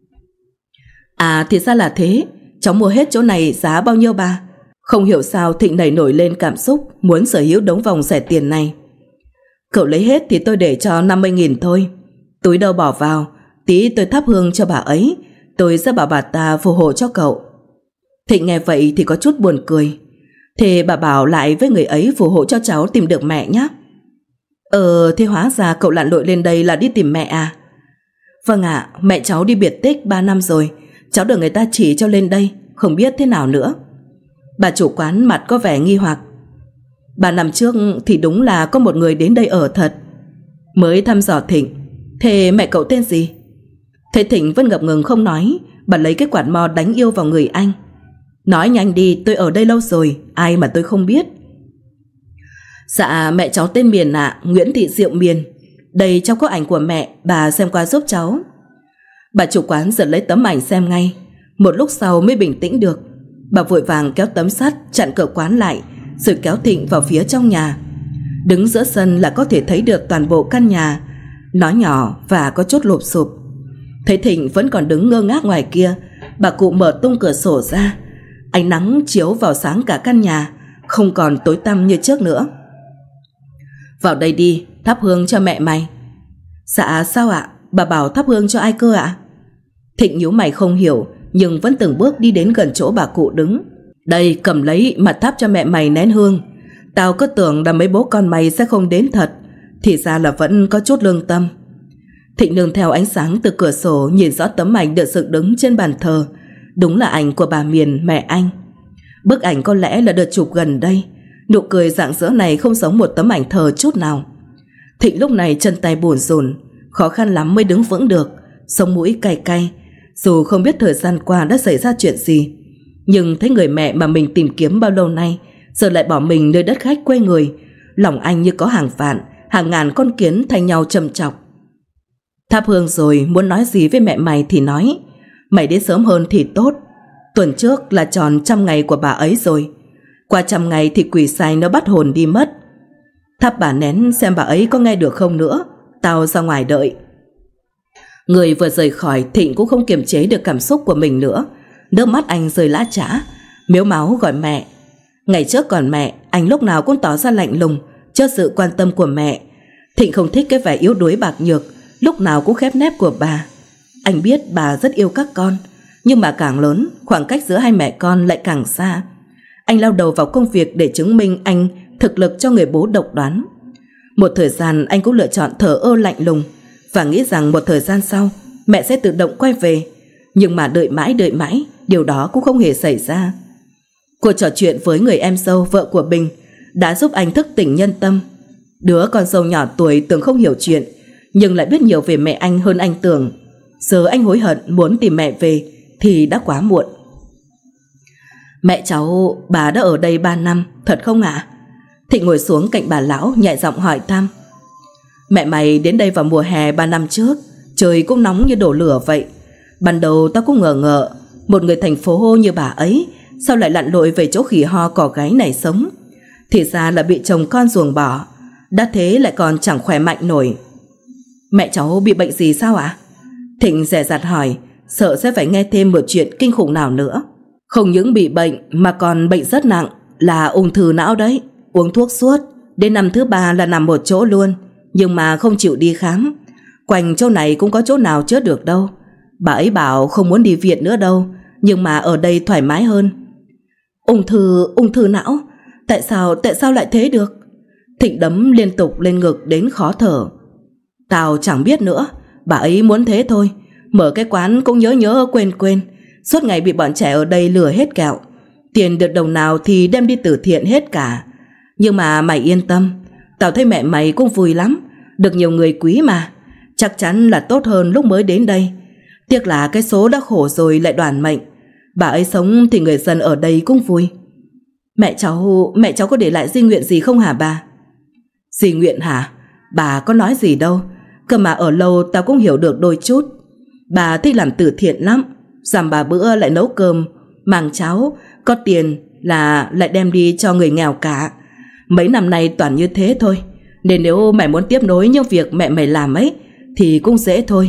À thì ra là thế. Cháu mua hết chỗ này giá bao nhiêu bà? Không hiểu sao Thịnh nảy nổi lên cảm xúc muốn sở hữu đống vòng rẻ tiền này. Cậu lấy hết thì tôi để cho năm mươi nghìn thôi. Túi đâu bỏ vào, tí tôi thắp hương cho bà ấy, tôi sẽ bảo bà ta phù hộ cho cậu. Thịnh nghe vậy thì có chút buồn cười. Thế bà bảo lại với người ấy phù hộ cho cháu tìm được mẹ nhé. Ờ thế hóa ra cậu lặn lội lên đây là đi tìm mẹ à? Vâng ạ, à, mẹ cháu đi biệt tích ba năm rồi. Cháu được người ta chỉ cho lên đây, không biết thế nào nữa. Bà chủ quán mặt có vẻ nghi hoặc. Ba năm trước thì đúng là có một người đến đây ở thật. Mới thăm dò Thịnh. Thế mẹ cậu tên gì? Thế Thịnh vẫn ngập ngừng không nói. Bà lấy cái quạt mo đánh yêu vào người anh. Nói nhanh đi, tôi ở đây lâu rồi, ai mà tôi không biết. Dạ mẹ cháu tên Miền ạ, à, Nguyễn Thị Diệu Miền. Đây cháu có ảnh của mẹ, bà xem qua giúp cháu. Bà chủ quán giật lấy tấm ảnh xem ngay. Một lúc sau mới bình tĩnh được. Bà vội vàng kéo tấm sắt chặn cửa quán lại, rồi kéo Thịnh vào phía trong nhà. Đứng giữa sân là có thể thấy được toàn bộ căn nhà. Nó nhỏ và có chút lụp xụp. Thấy Thịnh vẫn còn đứng ngơ ngác ngoài kia, bà cụ mở tung cửa sổ ra. Ánh nắng chiếu vào sáng cả căn nhà, không còn tối tăm như trước nữa. Vào đây đi, thắp hương cho mẹ mày. Dạ sao ạ? Bà bảo thắp hương cho ai cơ ạ? Thịnh nhíu mày không hiểu, nhưng vẫn từng bước đi đến gần chỗ bà cụ đứng. Đây, cầm lấy mà thắp cho mẹ mày nén hương. Tao cứ tưởng là mấy bố con mày sẽ không đến thật, thì ra là vẫn có chút lương tâm. Thịnh nương theo ánh sáng từ cửa sổ nhìn rõ tấm ảnh được dựng đứng trên bàn thờ. Đúng là ảnh của bà Miền, mẹ anh. Bức ảnh có lẽ là được chụp gần đây. Nụ cười rạng rỡ này không giống một tấm ảnh thờ chút nào. Thịnh lúc này chân tay bủn rủn, khó khăn lắm mới đứng vững được, sống mũi cay cay. Dù không biết thời gian qua đã xảy ra chuyện gì, nhưng thấy người mẹ mà mình tìm kiếm bao lâu nay giờ lại bỏ mình nơi đất khách quê người, lòng anh như có hàng vạn, hàng ngàn con kiến thay nhau châm chọc. Thắp hương rồi muốn nói gì với mẹ mày thì nói. Mày đến sớm hơn thì tốt. Tuần trước là tròn trăm ngày của bà ấy rồi. Qua trăm ngày thì quỷ sai nó bắt hồn đi mất. Thắp bà nén xem bà ấy có nghe được không nữa. Tao ra ngoài đợi. Người vừa rời khỏi, Thịnh cũng không kiềm chế được cảm xúc của mình nữa. Nước mắt anh rơi lã chã, mếu máu gọi mẹ. Ngày trước còn mẹ, anh lúc nào cũng tỏ ra lạnh lùng trước sự quan tâm của mẹ. Thịnh không thích cái vẻ yếu đuối bạc nhược, lúc nào cũng khép nép của bà. Anh biết bà rất yêu các con, nhưng mà càng lớn, khoảng cách giữa hai mẹ con lại càng xa. Anh lao đầu vào công việc để chứng minh anh thực lực cho người bố độc đoán. Một thời gian anh cũng lựa chọn thờ ơ lạnh lùng và nghĩ rằng một thời gian sau mẹ sẽ tự động quay về. Nhưng mà đợi mãi đợi mãi, điều đó cũng không hề xảy ra. Cuộc trò chuyện với người em dâu vợ của Bình đã giúp anh thức tỉnh nhân tâm. Đứa con dâu nhỏ tuổi tưởng không hiểu chuyện, nhưng lại biết nhiều về mẹ anh hơn anh tưởng. Giờ anh hối hận muốn tìm mẹ về thì đã quá muộn. Mẹ cháu, bà đã ở đây ba năm, thật không ạ? Thịnh ngồi xuống cạnh bà lão nhẹ giọng hỏi thăm. Mẹ mày đến đây vào mùa hè ba năm trước, trời cũng nóng như đổ lửa vậy. Ban đầu tao cũng ngờ ngợ, một người thành phố như bà ấy sao lại lặn lội về chỗ khỉ ho cỏ gáy này sống? Thì ra là bị chồng con ruồng bỏ, đã thế lại còn chẳng khỏe mạnh nổi. Mẹ cháu bị bệnh gì sao ạ? Thịnh dè dặt hỏi, sợ sẽ phải nghe thêm một chuyện kinh khủng nào nữa. Không những bị bệnh mà còn bệnh rất nặng, là ung thư não đấy. Uống thuốc suốt, đến năm thứ ba là nằm một chỗ luôn, nhưng mà không chịu đi khám. Quanh chỗ này cũng có chỗ nào chữa được đâu. Bà ấy bảo không muốn đi viện nữa đâu, nhưng mà ở đây thoải mái hơn. Ung thư, ung thư não? Tại sao, tại sao lại thế được? Thịnh đấm liên tục lên ngực đến khó thở. Tao chẳng biết nữa, bà ấy muốn thế thôi. Mở cái quán cũng nhớ nhớ quên quên, suốt ngày bị bọn trẻ ở đây lừa hết kẹo. Tiền được đồng nào thì đem đi từ thiện hết cả. Nhưng mà mày yên tâm, tao thấy mẹ mày cũng vui lắm, được nhiều người quý mà. Chắc chắn là tốt hơn lúc mới đến đây. Tiếc là cái số đã khổ rồi lại đoàn mệnh. Bà ấy sống thì người dân ở đây cũng vui. Mẹ cháu, mẹ cháu có để lại di nguyện gì không hả bà? Di nguyện hả? Bà có nói gì đâu. Cơ mà ở lâu tao cũng hiểu được đôi chút. Bà thích làm từ thiện lắm, dằm bà bữa lại nấu cơm, mang cháo, có tiền là lại đem đi cho người nghèo cả. Mấy năm nay toàn như thế thôi. Nên nếu mày muốn tiếp nối những việc mẹ mày làm ấy thì cũng dễ thôi.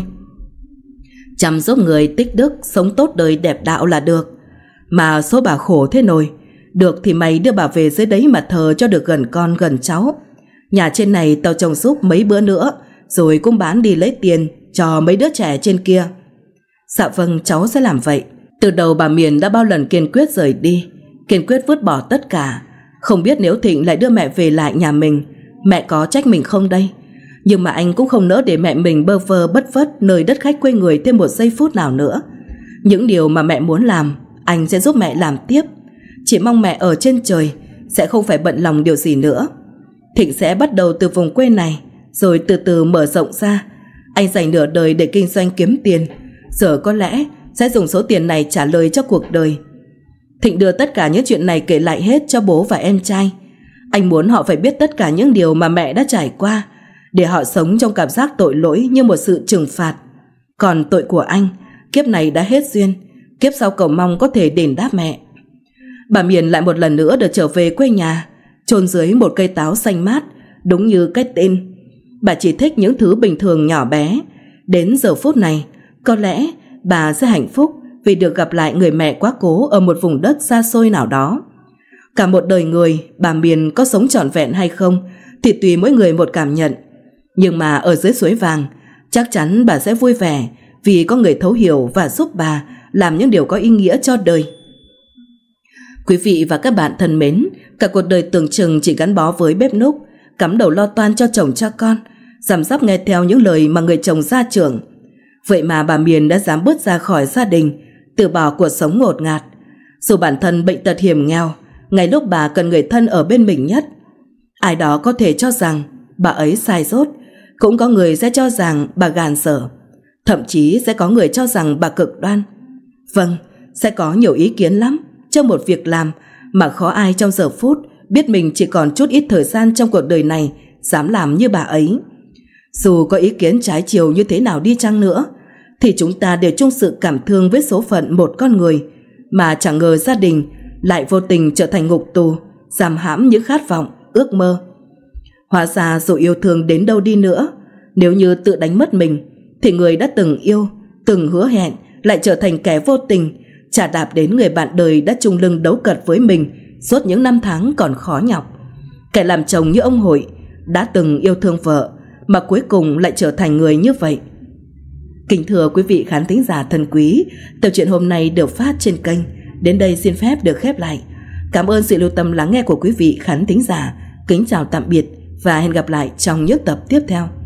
Chăm giúp người tích đức, sống tốt đời đẹp đạo là được. Mà số bà khổ thế nồi, được thì mày đưa bà về dưới đấy mà thờ cho được gần con gần cháu. Nhà trên này tao trồng giúp mấy bữa nữa, rồi cũng bán đi lấy tiền cho mấy đứa trẻ trên kia. Dạ vâng, cháu sẽ làm vậy. Từ đầu bà Miền đã bao lần kiên quyết rời đi, kiên quyết vứt bỏ tất cả. Không biết nếu Thịnh lại đưa mẹ về lại nhà mình, mẹ có trách mình không đây? Nhưng mà anh cũng không nỡ để mẹ mình bơ vơ bất vất nơi đất khách quê người thêm một giây phút nào nữa. Những điều mà mẹ muốn làm, anh sẽ giúp mẹ làm tiếp. Chỉ mong mẹ ở trên trời sẽ không phải bận lòng điều gì nữa. Thịnh sẽ bắt đầu từ vùng quê này, rồi từ từ mở rộng ra. Anh dành nửa đời để kinh doanh kiếm tiền, giờ có lẽ sẽ dùng số tiền này trả lời cho cuộc đời. Thịnh đưa tất cả những chuyện này kể lại hết cho bố và em trai. Anh muốn họ phải biết tất cả những điều mà mẹ đã trải qua, để họ sống trong cảm giác tội lỗi như một sự trừng phạt. Còn tội của anh, kiếp này đã hết duyên, kiếp sau cầu mong có thể đền đáp mẹ. Bà Miền lại một lần nữa được trở về quê nhà, chôn dưới một cây táo xanh mát, đúng như cái tên. Bà chỉ thích những thứ bình thường nhỏ bé. Đến giờ phút này, có lẽ bà sẽ hạnh phúc vì được gặp lại người mẹ quá cố ở một vùng đất xa xôi nào đó. Cả một đời người, bà Miền có sống trọn vẹn hay không thì tùy mỗi người một cảm nhận. Nhưng mà ở dưới suối vàng, chắc chắn bà sẽ vui vẻ vì có người thấu hiểu và giúp bà làm những điều có ý nghĩa cho đời. Quý vị và các bạn thân mến, cả cuộc đời tưởng chừng chỉ gắn bó với bếp núc, cắm đầu lo toan cho chồng cho con, dằm dắp nghe theo những lời mà người chồng gia trưởng. Vậy mà bà Miền đã dám bước ra khỏi gia đình, từ bỏ cuộc sống ngột ngạt. Dù bản thân bệnh tật hiểm nghèo, ngay lúc bà cần người thân ở bên mình nhất. Ai đó có thể cho rằng bà ấy sai dốt, cũng có người sẽ cho rằng bà gàn dở, thậm chí sẽ có người cho rằng bà cực đoan. Vâng, sẽ có nhiều ý kiến lắm trong một việc làm mà khó ai trong giờ phút biết mình chỉ còn chút ít thời gian trong cuộc đời này dám làm như bà ấy. Dù có ý kiến trái chiều như thế nào đi chăng nữa, thì chúng ta đều chung sự cảm thương với số phận một con người mà chẳng ngờ gia đình lại vô tình trở thành ngục tù, giam hãm những khát vọng, ước mơ. Hóa ra dù yêu thương đến đâu đi nữa, nếu như tự đánh mất mình, thì người đã từng yêu, từng hứa hẹn lại trở thành kẻ vô tình, chà đạp đến người bạn đời đã chung lưng đấu cật với mình suốt những năm tháng còn khó nhọc. Kẻ làm chồng như ông Hội đã từng yêu thương vợ mà cuối cùng lại trở thành người như vậy. Kính thưa quý vị khán thính giả thân quý, tập truyện hôm nay được phát trên kênh đến đây xin phép được khép lại. Cảm ơn sự lưu tâm lắng nghe của quý vị khán thính giả. Kính chào tạm biệt và hẹn gặp lại trong những tập tiếp theo.